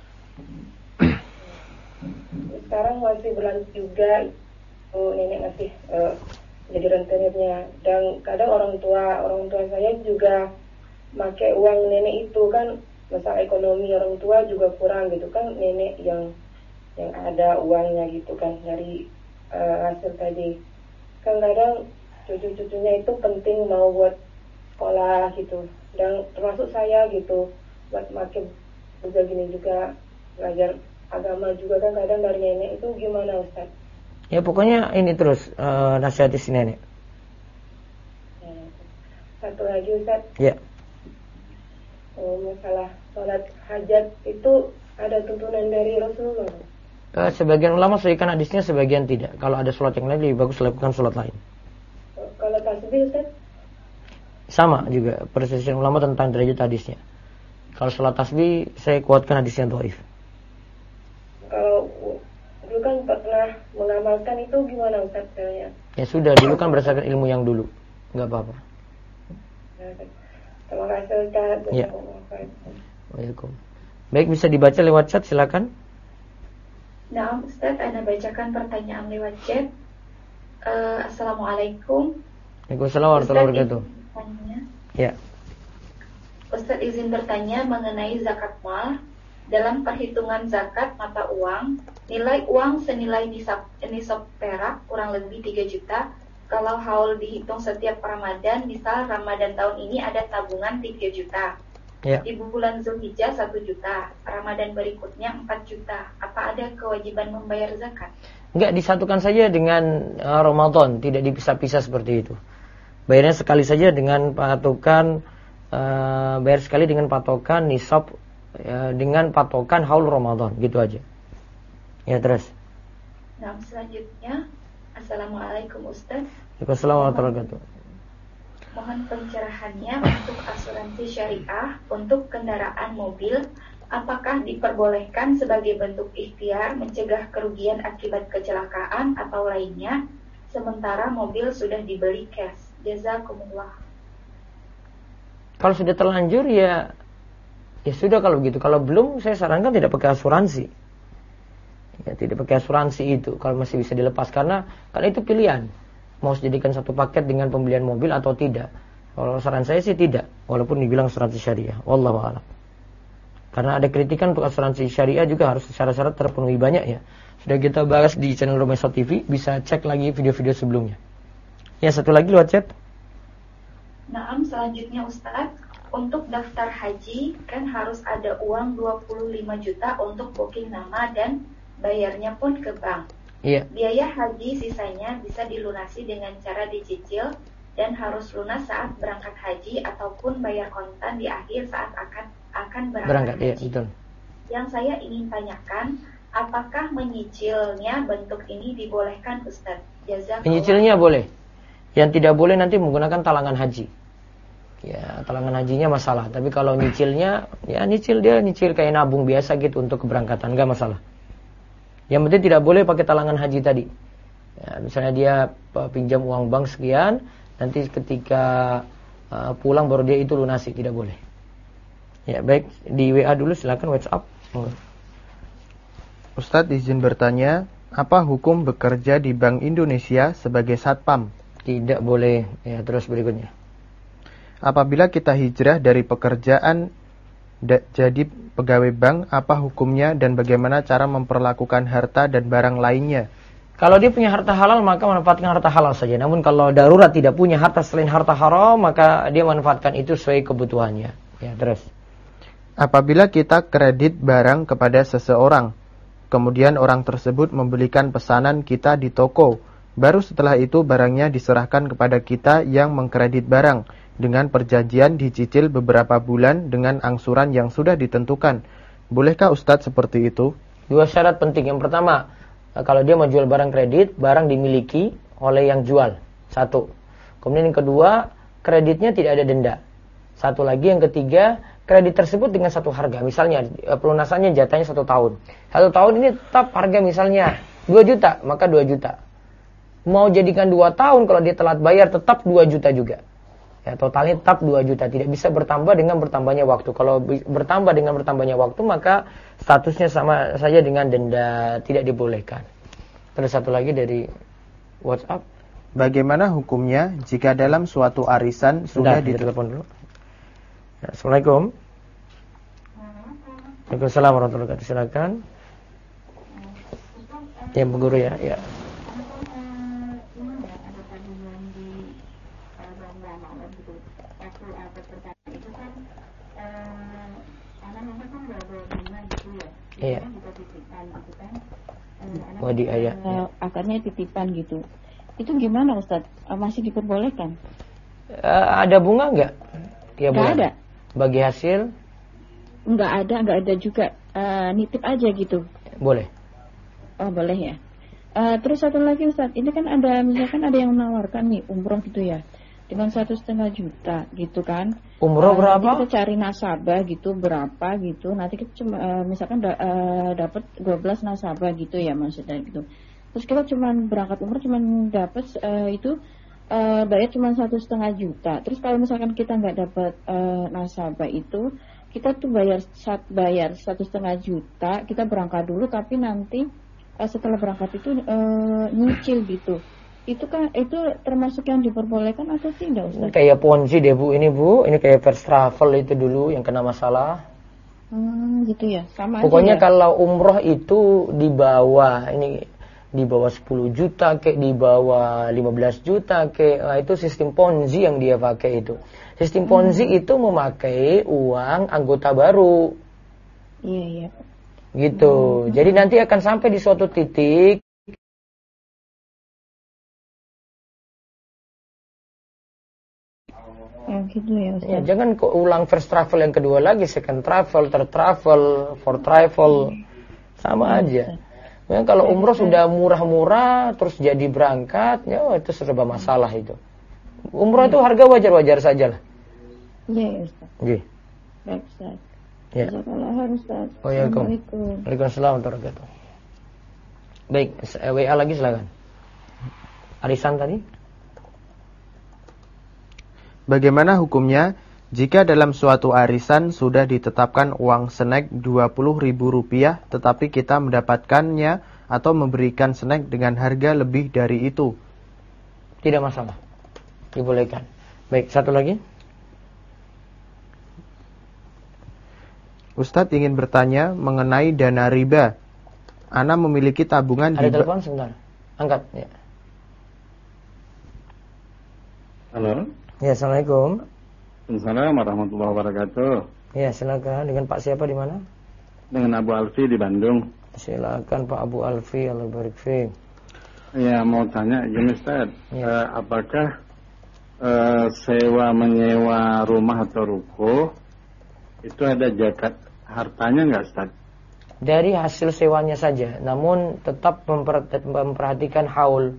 Sekarang masih berlanjut juga nenek ngasih jadi rentenirnya. Dan kadang orang tua saya juga pakai uang nenek itu kan, masalah ekonomi orang tua juga kurang gitu kan, nenek yang ada uangnya gitu kan dari hasil tadi. Kan kadang cucu-cucunya itu penting mau buat sekolah gitu, dan termasuk saya gitu buat makin juga gini juga belajar agama juga kan kadang dari nenek. Itu gimana Ustaz? Ya pokoknya ini terus nasihati si nenek. Satu lagi Ustaz. Ya. Masalah sholat hajat itu ada tuntunan dari Rasulullah. Sebagian ulama sahihkan hadisnya, sebagian tidak. Kalau ada sholat yang lain lebih bagus lakukan sholat lain. Kalau tasbih Ustaz? Sama juga perselisihan ulama tentang derajat hadisnya. Kalau sholat tasbih saya kuatkan hadisnya dhaif. Kalau dulu kan pernah mengamalkan itu gimana Ustaz caranya? Ya sudah, dulu kan berdasarkan ilmu yang dulu, nggak apa-apa. Terima kasih Ustaz. Ya. Waalaikumsalam. Baik, bisa dibaca lewat chat, silakan. Nah, Ustaz, Anda bacakan pertanyaan lewat chat. Assalamualaikum. Waalaikumsalam warahmatullahi wabarakatuh. Ya. Ustaz izin bertanya mengenai zakat mal. Dalam perhitungan zakat mata uang, nilai uang senilai nisab perak kurang lebih 3 juta. Kalau haul dihitung setiap Ramadan, misal Ramadan tahun ini ada tabungan 3 juta. Ya. Di bulan Zulhijjah 1 juta, Ramadan berikutnya 4 juta. Apa ada kewajiban membayar zakat? Enggak, disatukan saja dengan Ramadan, tidak dipisah-pisah seperti itu. Bayarnya sekali saja dengan patokan bayar sekali dengan patokan nisab, dengan patokan haul Ramadan, gitu aja. Ya, terus. Nah, selanjutnya, Assalamualaikum Ustaz. Waalaikumsalam warahmatullahi wabarakatuh. Mohon pencerahannya untuk asuransi syariah untuk kendaraan mobil. Apakah diperbolehkan sebagai bentuk ikhtiar mencegah kerugian akibat kecelakaan atau lainnya, sementara mobil sudah dibeli cash? Jazakumullah. Kalau sudah terlanjur ya sudah kalau begitu. Kalau belum, saya sarankan tidak pakai asuransi. Ya, tidak pakai asuransi itu kalau masih bisa dilepas, karena itu pilihan. Mau dijadikan satu paket dengan pembelian mobil atau tidak. Kalau saran saya sih tidak, walaupun dibilang asuransi syariah. Wallahu a'lam. Karena ada kritikan untuk asuransi syariah juga harus syarat-syarat terpenuhi banyak ya. Sudah kita bahas di channel Romeso TV, bisa cek lagi video-video sebelumnya. Ya, satu lagi lewat chat. Nah, selanjutnya Ustadz, untuk daftar haji kan harus ada uang 25 juta untuk booking nama dan bayarnya pun ke bank. Iya. Biaya haji sisanya bisa dilunasi dengan cara dicicil dan harus lunas saat berangkat haji ataupun bayar kontan di akhir saat akan berangkat haji. Iya, betul. Yang saya ingin tanyakan, apakah menyicilnya bentuk ini dibolehkan Ustadz? Jazakallah. Menyicilnya boleh. Yang tidak boleh nanti menggunakan talangan haji. Ya, talangan hajinya masalah. Tapi kalau nyicilnya, ya nyicil kayak nabung biasa gitu untuk keberangkatan, enggak masalah. Yang penting tidak boleh pakai talangan haji tadi. Ya, misalnya dia pinjam uang bank sekian, nanti ketika pulang baru dia itu lunasi, tidak boleh. Ya, baik, di WA dulu silakan, WhatsApp. Ustadz izin bertanya, apa hukum bekerja di Bank Indonesia sebagai satpam? Tidak boleh. Ya, terus berikutnya. Apabila kita hijrah dari pekerjaan jadi pegawai bank, apa hukumnya dan bagaimana cara memperlakukan harta dan barang lainnya? Kalau dia punya harta halal, maka manfaatkan harta halal saja. Namun kalau darurat tidak punya harta selain harta haram, maka dia manfaatkan itu sesuai kebutuhannya. Ya, terus. Apabila kita kredit barang kepada seseorang, kemudian orang tersebut membelikan pesanan kita di toko, baru setelah itu barangnya diserahkan kepada kita yang mengkredit barang. dengan perjanjian dicicil beberapa bulan dengan angsuran yang sudah ditentukan. Bolehkah Ustadz seperti itu? Dua syarat penting. Yang pertama, kalau dia mau jual barang kredit, barang dimiliki oleh yang jual. Satu. Kemudian yang kedua, kreditnya tidak ada denda. Satu lagi, yang ketiga, kredit tersebut dengan satu harga. Misalnya, pelunasannya jatahnya 1 tahun. 1 tahun ini tetap harga misalnya 2 juta, maka 2 juta. Mau jadikan 2 tahun, kalau dia telat bayar tetap 2 juta juga. Ya, totalnya tetap 2 juta. Tidak bisa bertambah dengan bertambahnya waktu. Kalau bertambah dengan bertambahnya waktu, maka statusnya sama saja dengan denda, tidak dibolehkan. Terus satu lagi dari WhatsApp. Bagaimana hukumnya jika dalam suatu arisan sudah ditelepon dulu. Ya, Assalamualaikum. Waalaikumsalam warahmatullahi wabarakatuh. Silakan. Ya, Bu Guru ya. Ya. Iya. Wadi ayah. Akarnya titipan gitu. Itu gimana Ustadz? Masih diperbolehkan? Ada bunga enggak? Ya, nggak ada. Bagi hasil? Nggak ada juga. Nitip aja gitu. Boleh. Oh boleh ya. Terus satu lagi Ustadz, ini kan ada misalkan ada yang menawarkan nih umroh gitu ya, dengan 1,5 juta gitu kan. Umroh berapa? Nanti kita cari nasabah gitu berapa gitu. Nanti kita cuma misalkan dapat 12 nasabah gitu ya maksudnya gitu. Terus kita cuma berangkat umroh cuma dapat bayar cuma 1,5 juta. Terus kalau misalkan kita nggak dapat nasabah itu, kita tuh bayar 1,5 juta. Kita berangkat dulu, tapi nanti setelah berangkat itu nyicil gitu. Itu termasuk yang diperbolehkan atau tidak Ustaz? Kayak Ponzi deh Bu, ini kayak first travel itu dulu yang kena masalah. Gitu ya, sama pokoknya aja ya? Kalau umroh itu di bawah 10 juta kayak di bawah 15 juta kayak itu sistem Ponzi yang dia pakai itu. Sistem Ponzi itu memakai uang anggota baru. Iya. Gitu. Jadi nanti akan sampai di suatu titik gitu ya Ustaz. Ya, jangan ulang first travel yang kedua lagi, second travel, third travel, fourth travel. Sama aja. Ya, kalau umroh sudah murah-murah terus jadi berangkat, ya itu serba masalah itu. Umroh itu harga wajar-wajar saja lah. Iya, Ustaz. Iya. Baik, Ustaz. Ya. Ustaz. Waalaikumsalam. Waalaikumsalam warahmatullahi wabarakatuh. Baik, WA lagi silakan. Arisan tadi? Bagaimana hukumnya jika dalam suatu arisan sudah ditetapkan uang snack Rp20.000 tetapi kita mendapatkannya atau memberikan snack dengan harga lebih dari itu? Tidak masalah. Dibolehkan. Baik, satu lagi. Ustadz ingin bertanya mengenai dana riba. Ana memiliki tabungan Ada telepon sebentar. Angkat ya. Halo. Ya, Assalamualaikum. Assalamualaikum warahmatullahi wabarakatuh. Ya, silakan. Dengan Pak siapa di mana? Dengan Abu Alfi di Bandung. Silakan Pak Abu Alfi, Allah barik fiik. Ya, mau tanya gini Ustaz, Ya. apakah sewa menyewa rumah atau ruko itu ada zakat hartanya nggak Ustaz? Dari hasil sewanya saja, namun tetap memperhatikan haul.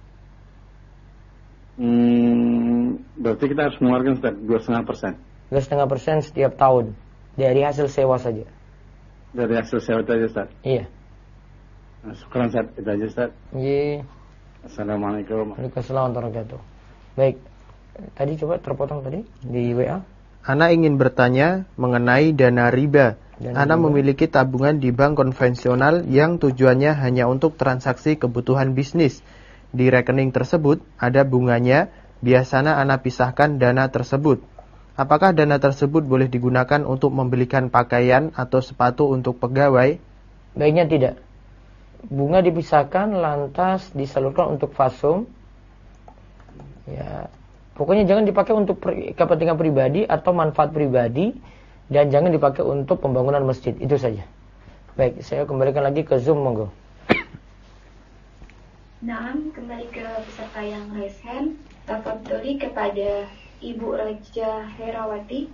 Berarti kita harus mengeluarkan Ustaz 2,5%. 2,5% setiap tahun dari hasil sewa saja. Dari hasil sewa itu aja Ustaz. Iya. Nah, syukuran Ustaz, itu aja Ustaz. Iya. Assalamualaikum. Waalaikumsalam warahmatullahi wabarakatuh. Baik. Tadi coba terpotong tadi di WA. Ana ingin bertanya mengenai dana riba. Ana memiliki tabungan di bank konvensional yang tujuannya hanya untuk transaksi kebutuhan bisnis. Di rekening tersebut ada bunganya, biasanya Ana pisahkan dana tersebut. Apakah dana tersebut boleh digunakan untuk membelikan pakaian atau sepatu untuk pegawai? Baiknya tidak. Bunga dipisahkan lantas disalurkan untuk fasum. Ya, pokoknya jangan dipakai untuk kepentingan pribadi atau manfaat pribadi dan jangan dipakai untuk pembangunan masjid. Itu saja. Baik, saya kembalikan lagi ke Zoom, monggo. Nah, kembali ke peserta yang raise hand. Tafadholi kepada Ibu Raja Herawati.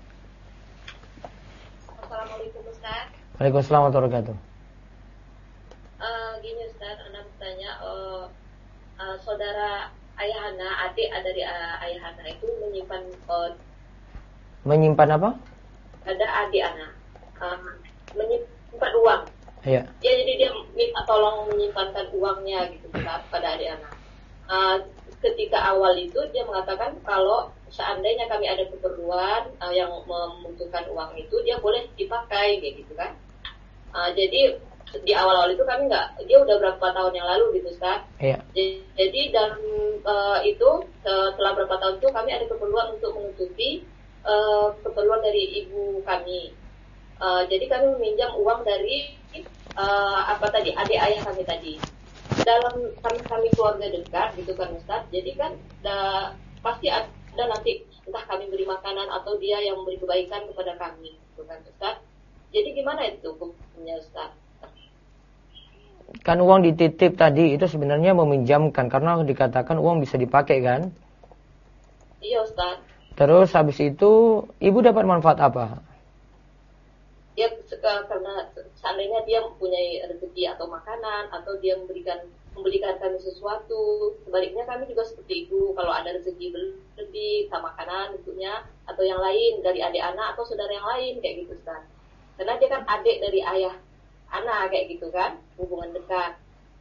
Assalamualaikum Ustaz. Waalaikumsalam warahmatullahi wabarakatuh. Gini Ustaz, Ana bertanya, saudara ayahanda, adik dari ayahanda itu Menyimpan apa? ada adik Ana, menyimpan uang. Iya. Ya, jadi dia minta tolong menyimpankan uangnya gitu Ustaz, pada adik Ana. Ketika awal itu dia mengatakan kalau seandainya kami ada keperluan yang membutuhkan uang itu, dia boleh dipakai kayak gitu kan. Jadi di awal-awal itu kami dia udah berapa tahun yang lalu gitu Ustaz. Iya. Jadi dalam itu setelah berapa tahun itu kami ada keperluan untuk menutupi keperluan dari ibu kami. Jadi kami meminjam uang dari adik ayah kami tadi. Dalam kami keluarga dekat gitu kan Ustaz. Jadi kan pasti ada nanti entah kami beri makanan atau dia yang memberi kebaikan kepada kami gitu kan Ustaz. Jadi gimana itu hukumnya Ustaz? Kan uang dititip tadi itu sebenarnya meminjamkan karena dikatakan uang bisa dipakai kan? Iya Ustaz. Terus habis itu ibu dapat manfaat apa? Ya karena seandainya dia mempunyai rezeki atau makanan atau dia membelikan kami sesuatu, sebaliknya kami juga seperti itu, kalau ada rezeki lebih sama makanan tentunya atau yang lain dari adik anak atau saudara yang lain kayak gitu Ustaz. Karena dia kan adik dari ayah anak kayak gitu kan, hubungan dekat.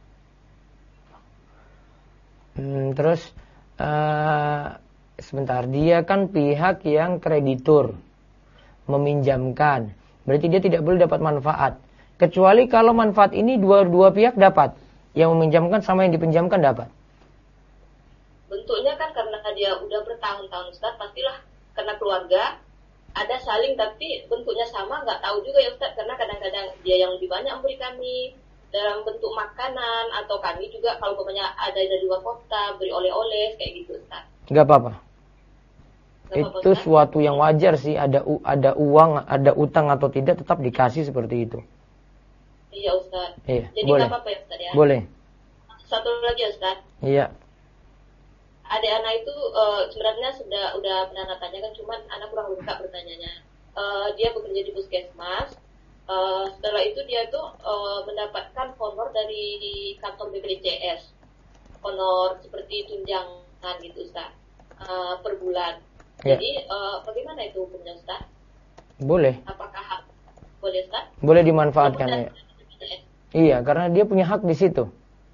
Terus sebentar, dia kan pihak yang kreditur meminjamkan, berarti dia tidak boleh dapat manfaat. Kecuali kalau manfaat ini dua pihak dapat, yang meminjamkan sama yang dipinjamkan dapat. Bentuknya kan karena dia udah bertahun-tahun Ustaz, pastilah karena keluarga ada saling, tapi bentuknya sama nggak tahu juga ya Ustaz, karena kadang-kadang dia yang lebih banyak memberi kami dalam bentuk makanan, atau kami juga kalau pokoknya ada dari luar kota beri oleh-oleh kayak gitu Ustaz. Nggak apa-apa. Itu suatu yang wajar sih, ada uang, ada utang atau tidak tetap dikasih seperti itu. Iya Ustaz. Iya, jadi boleh. nggak apa-apa ya Ustaz ya. Boleh. Satu lagi Ustaz. Iya. Adik anak itu sebenarnya udah pernah tanya kan, cuman anak kurang lengkap bertanyanya. Dia bekerja di puskesmas. Setelah itu dia tuh mendapatkan honor dari kantor BPJS, honor seperti tunjangan gitu Ustaz, per bulan. Ya. Jadi bagaimana itu hukumnya Ustaz? Boleh. Apakah boleh Ustaz? Boleh dimanfaatkan ya. Iya, karena dia punya hak di situ.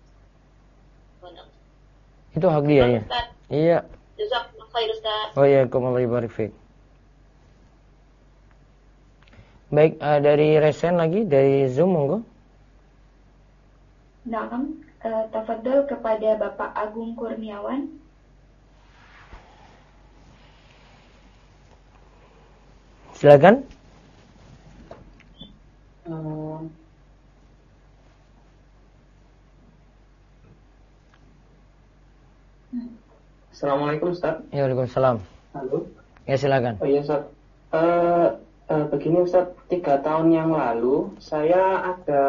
Itu hak dia ya. Iya. Jazakumullah khair Ustaz. Oh iya, Allah barik fiik. Baik, dari Resen lagi, dari Zoom monggo. Naam, tafadhol kepada Bapak Agung Kurniawan. Silakan. Assalamualaikum Ustaz. Ya, waalaikumsalam. Halo. Ya, silakan. Oh iya Ustaz. Begini Ustaz, 3 tahun yang lalu saya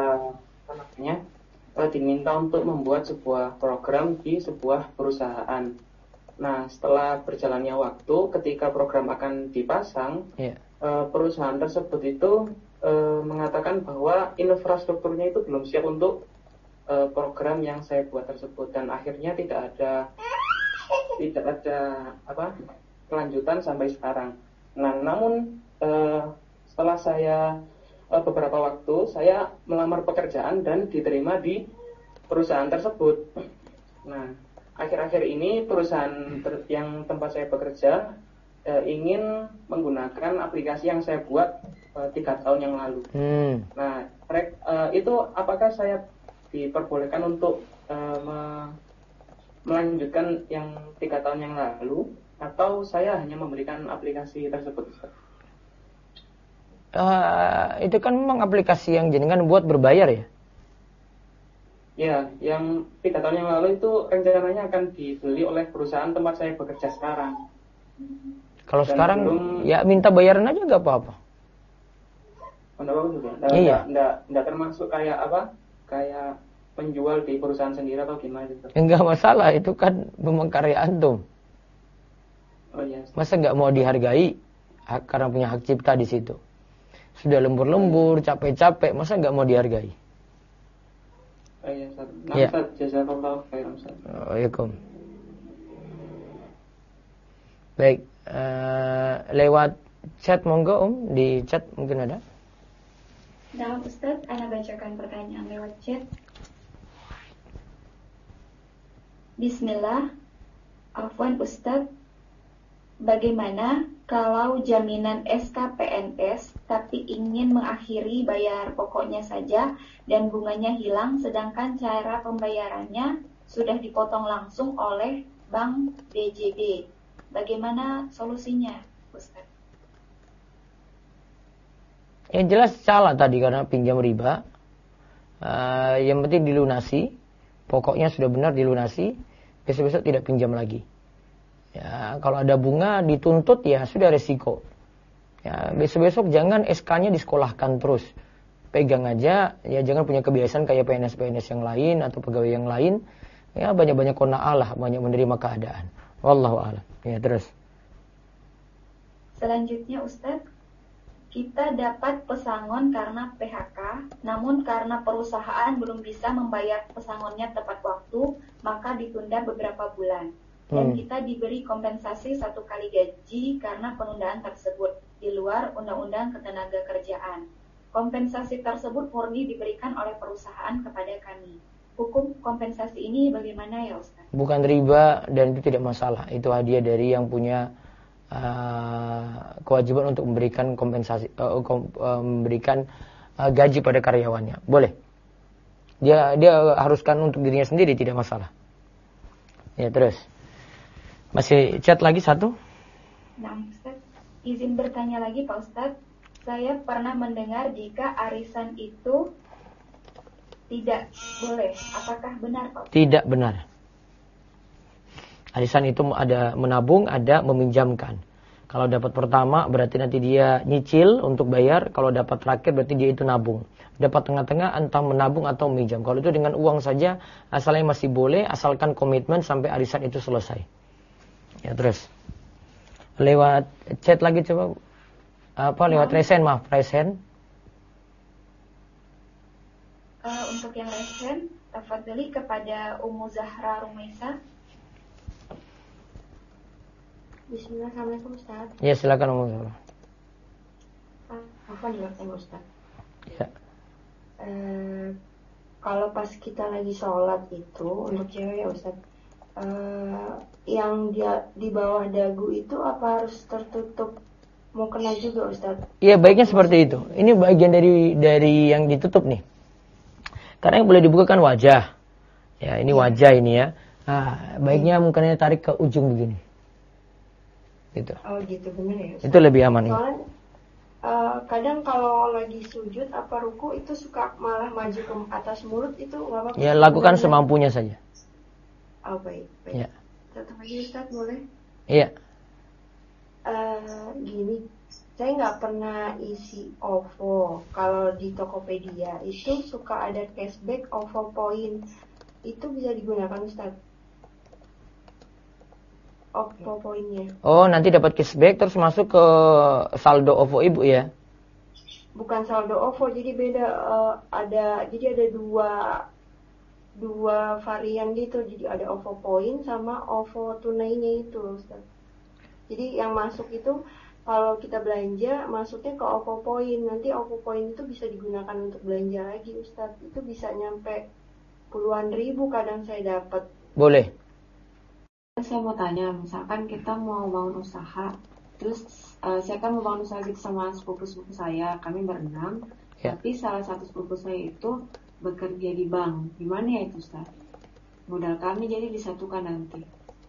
diminta untuk membuat sebuah program di sebuah perusahaan. Nah, setelah berjalannya waktu, ketika program akan dipasang, perusahaan tersebut itu mengatakan bahwa infrastrukturnya itu belum siap untuk program yang saya buat tersebut, dan akhirnya tidak ada kelanjutan sampai sekarang. Nah, namun setelah saya beberapa waktu saya melamar pekerjaan dan diterima di perusahaan tersebut. Nah, akhir-akhir ini perusahaan yang tempat saya bekerja ingin menggunakan aplikasi yang saya buat 3 tahun yang lalu. Nah, itu apakah saya diperbolehkan untuk melanjutkan yang 3 tahun yang lalu, atau saya hanya memberikan aplikasi tersebut? Itu kan memang aplikasi yang jenengan buat berbayar ya? Ya, yang 3 tahun yang lalu itu rencananya akan dibeli oleh perusahaan tempat saya bekerja sekarang. Kalau sekarang ya minta bayaran aja nggak apa-apa. Nggak termasuk kayak penjual di perusahaan sendiri atau gimana gitu? Enggak masalah, itu kan memang karya antum. Oh iya. Masa nggak mau dihargai karena punya hak cipta di situ. Sudah lembur-lembur, capek-capek, masa nggak mau dihargai? Oh iya, Ustaz. Nah, Ya. Ustaz, jazakallahu khairan, Ustaz. Waalaikumsalam. Baik, lewat chat monggo di chat mungkin ada. Nah, Ustadz, Ana bacakan pertanyaan lewat chat. Bismillah. Afwan Ustadz, bagaimana kalau jaminan SKPNS tapi ingin mengakhiri bayar pokoknya saja dan bunganya hilang, sedangkan cara pembayarannya sudah dipotong langsung oleh Bank BJB? Bagaimana solusinya, Ustadz? Yang jelas salah tadi karena pinjam riba. Yang penting dilunasi. Pokoknya sudah benar dilunasi. Besok-besok tidak pinjam lagi. Ya, kalau ada bunga dituntut ya sudah resiko. Ya, besok-besok jangan SK-nya disekolahkan terus. Pegang aja, ya jangan punya kebiasaan kayak PNS-PNS yang lain atau pegawai yang lain. Ya banyak-banyak qanaah lah, banyak menerima keadaan. Wallahu a'lam. Ya terus. Selanjutnya Ustadz, kita dapat pesangon karena PHK, namun karena perusahaan belum bisa membayar pesangonnya tepat waktu, maka ditunda beberapa bulan. Dan kita diberi kompensasi 1 kali gaji karena penundaan tersebut, di luar Undang-Undang Ketenagakerjaan. Kompensasi tersebut murni diberikan oleh perusahaan kepada kami. Hukum kompensasi ini bagaimana ya Ustaz? Bukan riba dan itu tidak masalah. Itu hadiah dari yang punya kewajiban untuk memberikan kompensasi, memberikan gaji pada karyawannya. Boleh. Dia haruskan untuk dirinya sendiri, tidak masalah. Ya terus. Masih chat lagi satu? Nah, Ustaz, izin bertanya lagi Pak Ustaz. Saya pernah mendengar jika arisan itu tidak boleh. Apakah benar Pak Ustaz? Tidak benar. Arisan itu ada menabung, ada meminjamkan. Kalau dapat pertama berarti nanti dia nyicil untuk bayar. Kalau dapat terakhir berarti dia itu nabung. Dapat tengah-tengah entah menabung atau meminjam. Kalau itu dengan uang saja asalnya masih boleh, asalkan komitmen sampai arisan itu selesai. Ya terus. Lewat chat lagi coba. Lewat resen, maaf, resen. Untuk yang resen, tafadhali kepada Ummu Zahra Rumaisa. Bismillah, Assalamualaikum Ustaz. Ya silakan Ummu Zahra. Apa nih Ustaz? Ya. Kalau pas kita lagi sholat itu untuk cewek ya Ustaz, yang dia di bawah dagu itu apa harus tertutup mukena juga Ustaz? Iya baiknya seperti itu. Ini bagian dari yang ditutup nih. Karena yang boleh dibuka kan wajah. Ya ini wajah ini ya. Nah, baiknya mukanya tarik ke ujung begini. Gitu. Oh gitu benar ya Ustaz? Itu lebih aman. Soalnya kadang kalau lagi sujud apa ruku itu suka malah maju ke atas mulut, itu nggak apa-apa. Ya lakukan semampunya saja. Oh baik. Ya. Satu lagi Ustaz boleh? Iya. Gini, saya nggak pernah isi OVO. Kalau di Tokopedia itu suka ada cashback OVO point. Itu bisa digunakan Ustaz? OVO poinnya. Oh nanti dapat cashback terus masuk ke saldo OVO ibu ya? Bukan saldo OVO, jadi beda. Jadi ada dua varian gitu. Jadi ada OVO point sama OVO tunainya itu Ustaz. Jadi yang masuk itu kalau kita belanja masuknya ke OVO point. Nanti OVO point itu bisa digunakan untuk belanja lagi Ustaz. Itu bisa nyampe puluhan ribu kadang saya dapat. Boleh. Saya mau tanya, misalkan kita mau bangun usaha, terus saya kan mau bangun usaha gitu sama sepupu-sepupu saya, kami berenam, tapi salah satu sepupu saya itu bekerja di bank. Gimana ya itu Ustaz? Modal kami jadi disatukan nanti.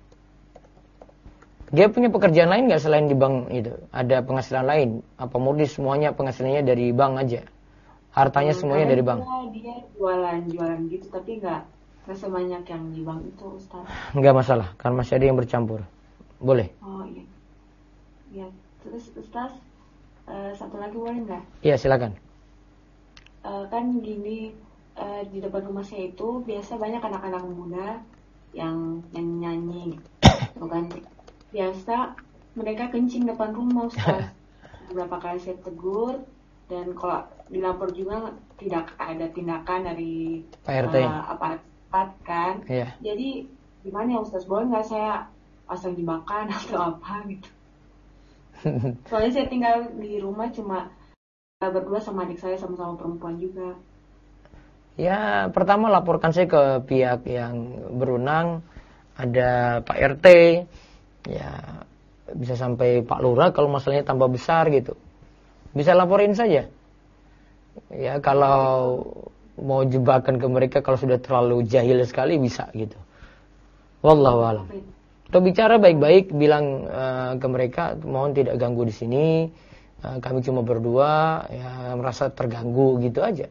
Dia punya pekerjaan lain nggak selain di bank itu? Ada penghasilan lain? Apa murni semuanya penghasilannya dari bank aja? Hartanya semuanya dari bank? Dia jualan gitu, tapi nggak sebanyak yang di bank itu Ustaz. Nggak masalah, karena masih ada yang bercampur. Boleh. Oh iya. Ya, terus Ustaz, satu lagi boleh nggak? Iya silakan. Kan gini, di depan rumah saya itu biasa banyak anak-anak muda yang nyanyi, bukan? Biasa mereka kencing depan rumah Ustaz. Beberapa kali saya tegur, dan kalau dilapor juga tidak ada tindakan dari Pak RT. aparat kan. Iya. Jadi gimana ya Ustaz, boleh nggak saya pasang jebakan atau apa gitu? Soalnya saya tinggal di rumah cuma berdua sama adik saya, sama-sama perempuan juga. Ya, pertama laporkan saya ke pihak yang berwenang, ada Pak RT, ya bisa sampai Pak Lurah kalau masalahnya tambah besar gitu. Bisa laporin saja. Ya, kalau mau jebakan ke mereka kalau sudah terlalu jahil sekali bisa gitu. Wallahu a'lam. Atau bicara baik-baik, bilang ke mereka, mohon tidak ganggu di sini. Kami cuma berdua, ya merasa terganggu gitu aja.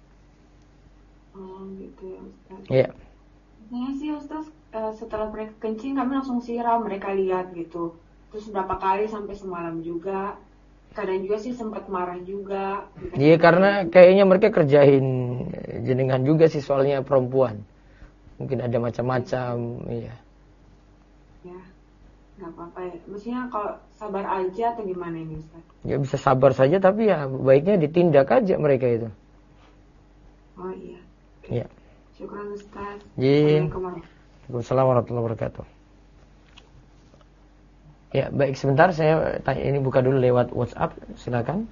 Oh gitu ya Ustaz. Iya. Biasanya sih Ustaz, setelah mereka kencing kami langsung siram, mereka lihat gitu. Terus berapa kali sampai semalam juga. Kadang juga sih sempat marah juga. Iya, karena kayaknya mereka kerjain jenengan juga sih, soalnya perempuan. Mungkin ada macam-macam, iya. Ya, nggak apa-apa ya. Maksudnya kalau sabar aja atau gimana ini Ustaz? Ya bisa sabar saja, tapi ya baiknya ditindak aja mereka itu. Oh iya. Iya. Syukran Ustaz. Jin. Waalaikumsalam warahmatullahi wabarakatuh. Ya, baik, sebentar saya tanya, ini buka dulu lewat WhatsApp, silakan.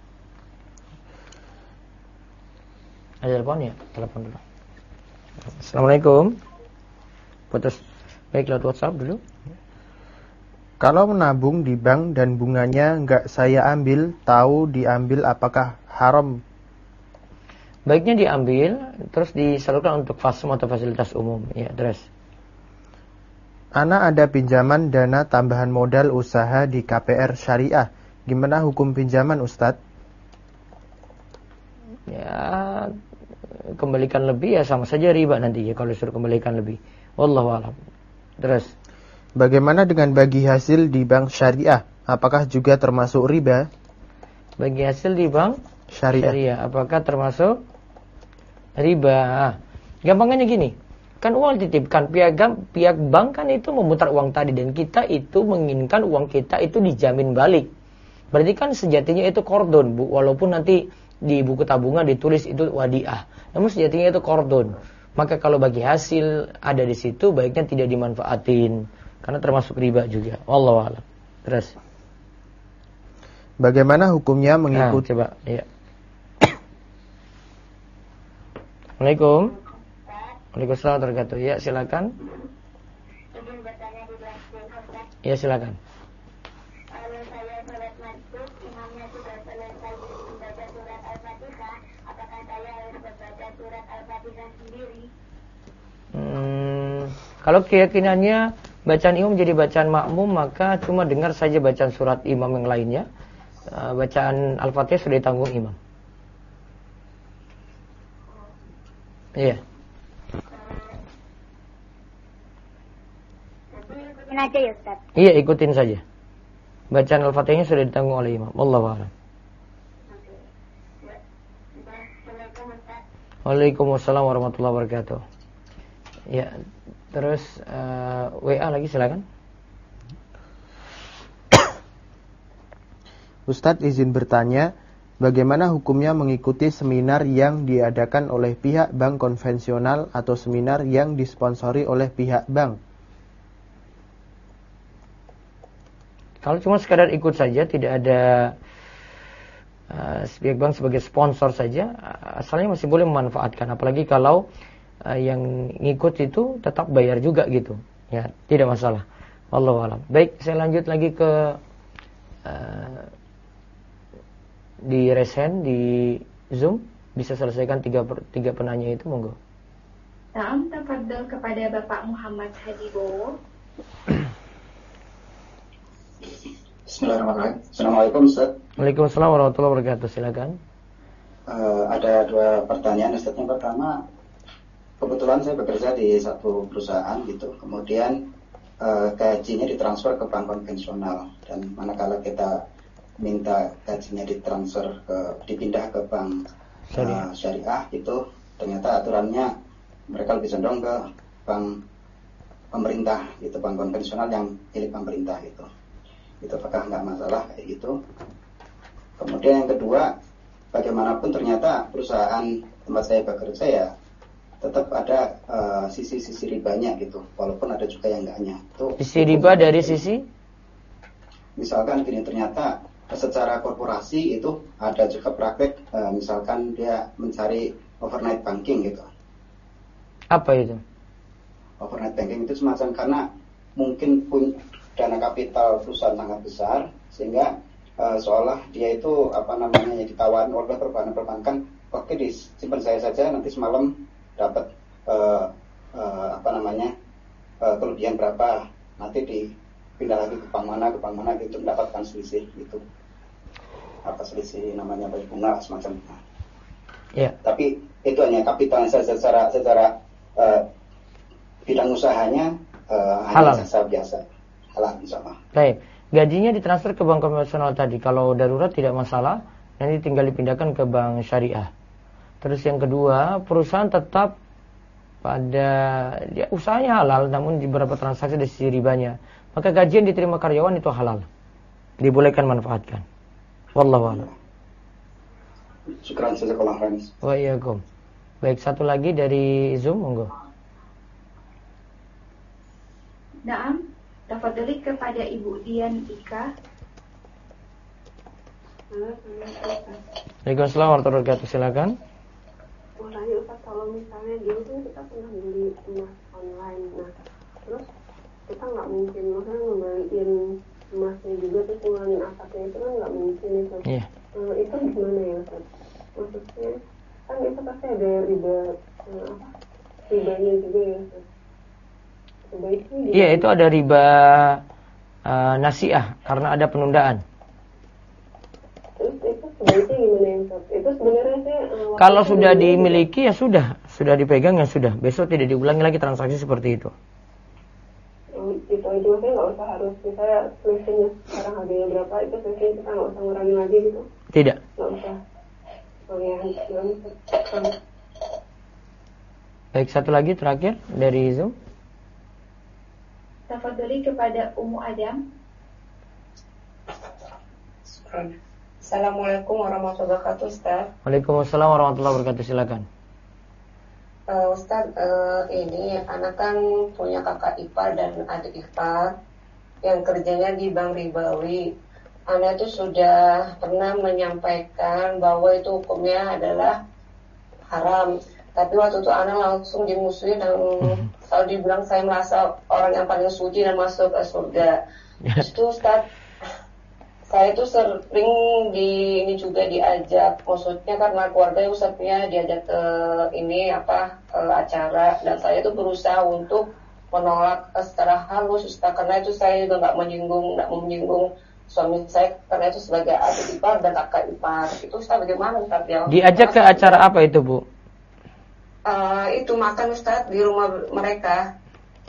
Ada telepon ya? Telepon dulu. Assalamualaikum. Putus. Baik, lewat WhatsApp dulu. Kalau menabung di bank dan bunganya nggak saya ambil, tahu diambil, apakah haram? Baiknya diambil, terus disalurkan untuk fasum atau fasilitas umum. Ya, terus. Ana ada pinjaman dana tambahan modal usaha di KPR Syariah. Gimana hukum pinjaman Ustadz? Ya, kembalikan lebih ya sama saja riba nanti ya kalau disuruh kembalikan lebih. Wallahu a'lam. Terus. Bagaimana dengan bagi hasil di bank syariah? Apakah juga termasuk riba? Bagi hasil di bank syariah, apakah termasuk riba? Gampangnya gini, kan uang dititipkan, pihak bank kan itu memutar uang tadi, dan kita itu menginginkan uang kita itu dijamin balik. Berarti kan sejatinya itu kordon, Bu, walaupun nanti di buku tabungan ditulis itu wadiah, namun sejatinya itu kordon. Maka kalau bagi hasil ada di situ, baiknya tidak dimanfaatin, karena termasuk riba juga. Wallahu a'lam. Terus. Bagaimana hukumnya mengikuti? Coba, ya. Assalamualaikum. Waalaikumsalam warahmatullahi wabarakatuh. Ya, silakan. Ya, silakan. Kalau saya sholat maghrib, imamnya sudah selesai membaca surat Al-Fatihah, apakah saya harus membaca surat Al-Fatihah sendiri? Kalau keyakinannya bacaan imam jadi bacaan makmum, maka cuma dengar saja bacaan surat imam yang lainnya. Bacaan Al-Fatihah sudah ditanggung imam. Iya. Ikutin aja ya Ustaz. Iya, ikutin saja. Bacaan Al-Fatihahnya sudah ditanggung oleh imam. Wallahu a'lam. Waalaikumsalam warahmatullahi wabarakatuh. Ya, terus WA lagi silakan. Ustadz izin bertanya, bagaimana hukumnya mengikuti seminar yang diadakan oleh pihak bank konvensional atau seminar yang disponsori oleh pihak bank? Kalau cuma sekadar ikut saja, tidak ada pihak bank sebagai sponsor saja, asalnya masih boleh memanfaatkan. Apalagi kalau yang ngikut itu tetap bayar juga gitu, ya tidak masalah. Wallahu a'lam. Baik, saya lanjut lagi ke di resen di Zoom, bisa selesaikan tiga penanya itu, monggo. Salam tafadhol kepada Bapak Muhammad Hadibowo. Bismillahirrahmanirrahim. Assalamualaikum Ustaz. Waalaikumsalam warahmatullahi wabarakatuh. Silakan. Ada dua pertanyaan Ustaz. Yang pertama, kebetulan saya bekerja di satu perusahaan gitu. Kemudian gajinya ditransfer ke bank konvensional, dan manakala kita minta gajinya dipindah ke bank syariah gitu, ternyata aturannya mereka lebih cenderung ke bank pemerintah gitu, bank konvensional yang milik pemerintah gitu. itu apakah nggak masalah kayak gitu. Kemudian yang kedua, bagaimanapun ternyata perusahaan tempat saya bekerja ya tetap ada sisi-sisi ribanya gitu, walaupun ada juga yang enggaknya. Sisi riba dari sisi? Misalkan gini, ternyata secara korporasi itu ada juga praktek, misalkan dia mencari overnight banking gitu. Apa itu? Overnight banking itu semacam karena mungkin pun dana kapital perusahaan sangat besar sehingga seolah dia itu ditawarin oleh perbankan, oke disimpan saya saja, nanti semalam dapat kelebihan berapa, nanti dipindah lagi ke bank mana gitu mendapatkan selisih gitu, selisih namanya baik bunga semacam itu. Yeah. Tapi itu hanya kapital secara bidang usahanya hanya jasa biasa, halal insyaallah. Baik. Gajinya ditransfer ke bank konvensional tadi. Kalau darurat tidak masalah, nanti tinggal dipindahkan ke bank syariah. Terus yang kedua, perusahaan tetap pada usahanya halal, namun di beberapa transaksi ada sisi ribanya. Maka gaji yang diterima karyawan itu halal, dibolehkan manfaatkan. Wallahu a'lam. Syukran jazakallahu khairan. Wa iyyakum. Baik, satu lagi dari Zoom, monggo. Naam, tafadhali kepada Ibu Dian Ika. Waalaikumsalam warahmatullahi wabarakatuh. Silakan. Mau tanya Ustaz, kalau misalnya dulu kan kita pernah beli emas online, nah terus kita nggak mungkin maksudnya ngembaliin emasnya juga terus ngulangin akadnya, itu kan nggak mungkin itu. Iya. Itu gimana ya Ustaz? Maksudnya kan itu pasti ada ribanya juga ya Ustaz. Iya, itu ada riba nasiah karena ada penundaan. Terus itu sebaiknya gimana ya Ustaz? Itu sebenarnya sih kalau sudah dimiliki ya sudah dipegang ya sudah. Besok tidak diulangi lagi transaksi seperti itu. Itu aja maksudnya nggak usah harus misalnya selisihnya sekarang harganya berapa, itu selisihnya kita nggak usah ngurangin lagi gitu. Tidak. Nggak usah. Baik, satu lagi terakhir dari Zoom. Tafadhali kepada Ummu Adam. Assalamualaikum warahmatullahi wabarakatuh, Ustaz. Waalaikumsalam warahmatullahi wabarakatuh. Silakan. Ustaz, ini anak kan punya kakak ipar dan adik ipar yang kerjanya di bank ribawi. Anak itu sudah pernah menyampaikan bahwa itu hukumnya adalah haram. Tapi waktu itu anak langsung dimusuhi dan selalu dibilang saya merasa orang yang paling suci dan masuk ke surga. Itu Ustaz, saya itu sering ini juga diajak, maksudnya karena keluarga Ustaznya diajak ke acara, dan saya itu berusaha untuk menolak secara halus Ustaz, karena itu saya juga nggak menyinggung suami saya, karena itu sebagai adik ipar dan kakak ipar. Itu Ustaz bagaimana Ustaz ya? Diajak ke acara apa itu Bu? Itu makan Ustaz di rumah mereka.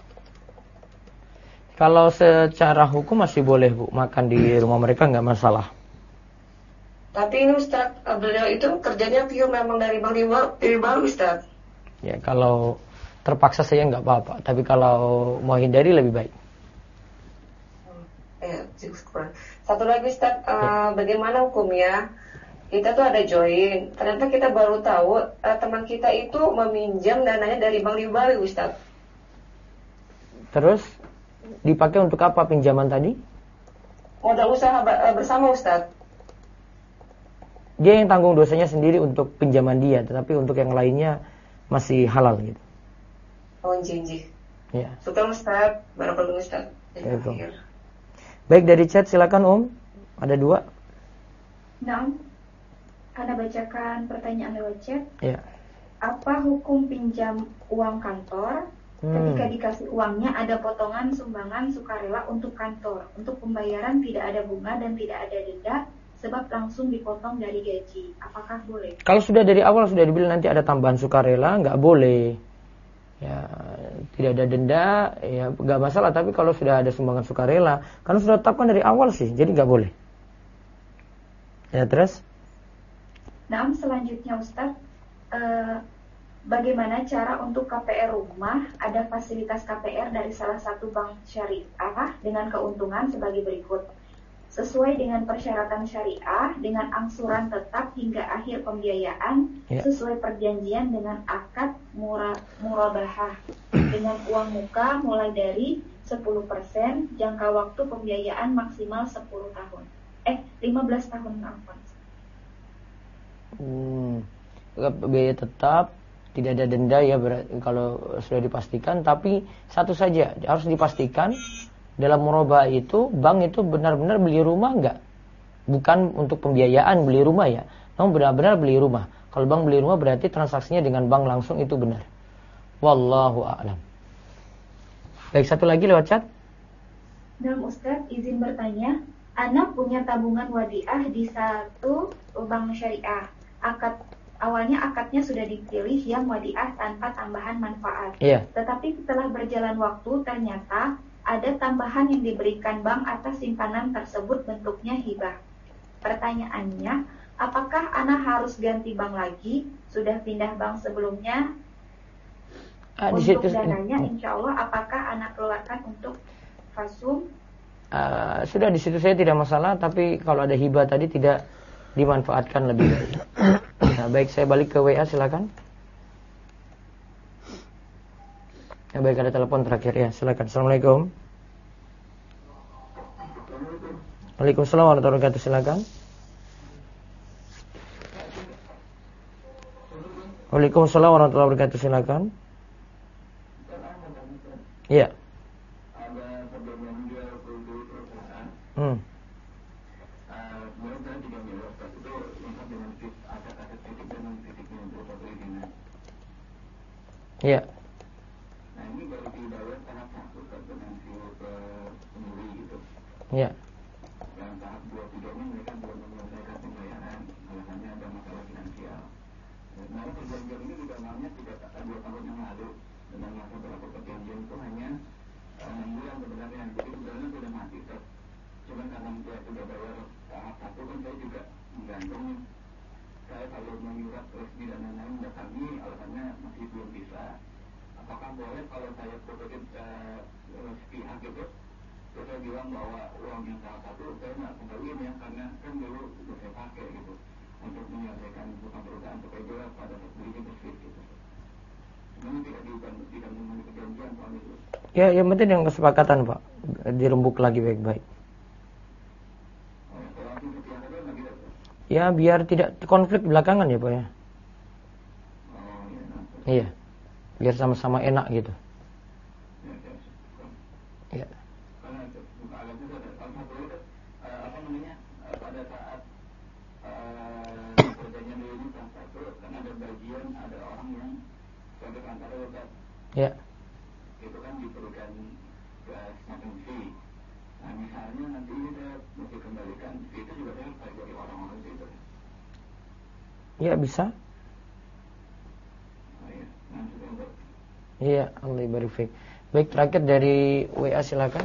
Kalau secara hukum masih boleh Bu, makan di rumah mereka nggak masalah. Tapi ini Ustaz, beliau itu kerjanya pure memang dari bank ribawi Ustaz. Ya kalau terpaksa saya nggak apa-apa, tapi kalau mau hindari lebih baik. Satu lagi Ustaz, bagaimana hukumnya? Kita tuh ada join, ternyata kita baru tahu teman kita itu meminjam dananya dari bank ribawi Ustaz. Terus dipakai untuk apa pinjaman tadi? Modal usaha bersama Ustaz. Dia yang tanggung dosanya sendiri untuk pinjaman dia, tetapi untuk yang lainnya masih halal gitu. Oh jinji. Ya. Syukur Ustaz, barakallahu Ustaz. Baik, dari chat silakan Ada 2. Nah, Anda bacakan pertanyaan lewat chat. Ya. Apa hukum pinjam uang kantor? Ketika dikasih uangnya ada potongan sumbangan sukarela untuk kantor. Untuk pembayaran tidak ada bunga dan tidak ada denda, sebab langsung dipotong dari gaji. Apakah boleh? Kalau sudah dari awal sudah dibilang nanti ada tambahan sukarela, nggak boleh. Ya, tidak ada denda, ya nggak masalah. Tapi kalau sudah ada sumbangan sukarela, karena sudah tetapkan dari awal sih, jadi nggak boleh. Ya terus? Nah, selanjutnya Ustaz, bagaimana cara untuk KPR rumah? Ada fasilitas KPR dari salah satu bank syariah dengan keuntungan sebagai berikut. sesuai dengan persyaratan syariah dengan angsuran tetap hingga akhir pembiayaan sesuai perjanjian dengan akad murabahah dengan uang muka mulai dari 10%, jangka waktu pembiayaan maksimal 15 tahun. Biaya tetap, tidak ada denda ya kalau sudah dipastikan, tapi satu saja harus dipastikan dalam murabahah itu bank itu benar-benar beli rumah enggak? Bukan untuk pembiayaan beli rumah ya, namun benar-benar beli rumah. Kalau bank beli rumah berarti transaksinya dengan bank langsung itu benar. Wallahu a'lam. Baik, satu lagi lewat chat. Dan Ustaz izin bertanya, Ana punya tabungan wadiah di satu bank syariah. Awalnya akadnya sudah dipilih yang wadiah tanpa tambahan manfaat. Tetapi setelah berjalan waktu ternyata ada tambahan yang diberikan bank atas simpanan tersebut bentuknya hibah. Pertanyaannya, apakah Ana harus ganti bank lagi? Sudah pindah bank sebelumnya? Untuk dananya insya Allah apakah Ana keluarkan untuk fasum? Sudah di situ saya tidak masalah, tapi kalau ada hibah tadi tidak dimanfaatkan lebih baik. Nah, baik, saya balik ke WA silakan. Ya, baik, ada telepon terakhir ya, silakan. Assalamualaikum. Waalaikumsalam warahmatullahi wabarakatuh, silakan. Waalaikumsalam warahmatullahi wabarakatuh, silakan. Iya. Iya. Iya. Dalam tahap 2-3 ini mereka belum menyelesaikan pembayaran, alasannya ada masalah finansial. Nah, perjanjian ini juga namanya tidak 2 tahun yang lalu, dengan masa berlaku perjanjian itu hanya 6 bulan sebenarnya. Jadi sebenarnya sudah mati tuh. Cuma karena dia sudah bayar tahap 1 kan saya juga menggantung. Saya kalau menyurat resmi dan lain-lain mendatangi, alasannya masih belum bisa. Apakah boleh kalau saya prototipe sepihak gitu? Terus saya bilang bahwa uang yang salah satu saya nggak kembaliin ya, karena kan dulu sudah saya pakai gitu untuk menyelesaikan hutang perusahaan supaya jelas pada saat beli bersih gitu. Sebenarnya tidak memenuhi perjanjian soal itu. Ya, yang penting yang kesepakatan Pak, dirembuk lagi baik-baik. Ya, biar tidak konflik belakangan ya Pak ya. Iya, biar sama-sama enak gitu. Ya. Pada saat perjanjian ini kan ada bagian, ada orang yang suatu antara ya. Itu kan diberikan semacam fee. Nah misalnya nanti ini saya mesti kembalikan, itu juga saya harus dari orang-orang itu. Ya bisa. Iya, Allah barik fiik. Baik, terakhir dari WA silakan.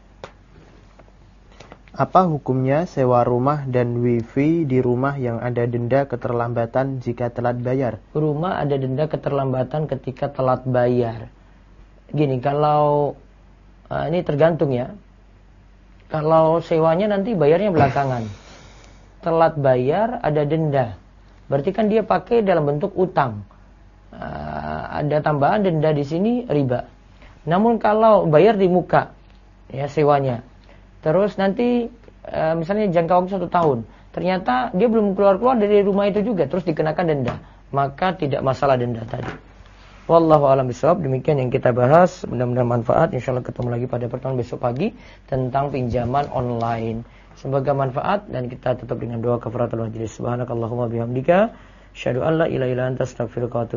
Apa hukumnya sewa rumah dan wifi di rumah yang ada denda keterlambatan jika telat bayar? Rumah ada denda keterlambatan ketika telat bayar. Gini, kalau ini tergantung ya. Kalau sewanya nanti bayarnya belakangan. Telat bayar ada denda. Berarti kan dia pakai dalam bentuk utang. Ada tambahan denda di sini riba. Namun kalau bayar di muka ya sewanya. Terus nanti misalnya jangka waktu 1 tahun, ternyata dia belum keluar-keluar dari rumah itu juga, terus dikenakan denda, maka tidak masalah denda tadi. Wallahu a'lam bishawab. Demikian yang kita bahas, mudah-mudahan manfaat. Insyaallah ketemu lagi pada pertemuan besok pagi tentang pinjaman online. Semoga manfaat dan kita tutup dengan doa kafaratul majlis. Subhanakallahumma bihamdika, asyhadu an la ilaha illa anta, astaghfiruka wa atubu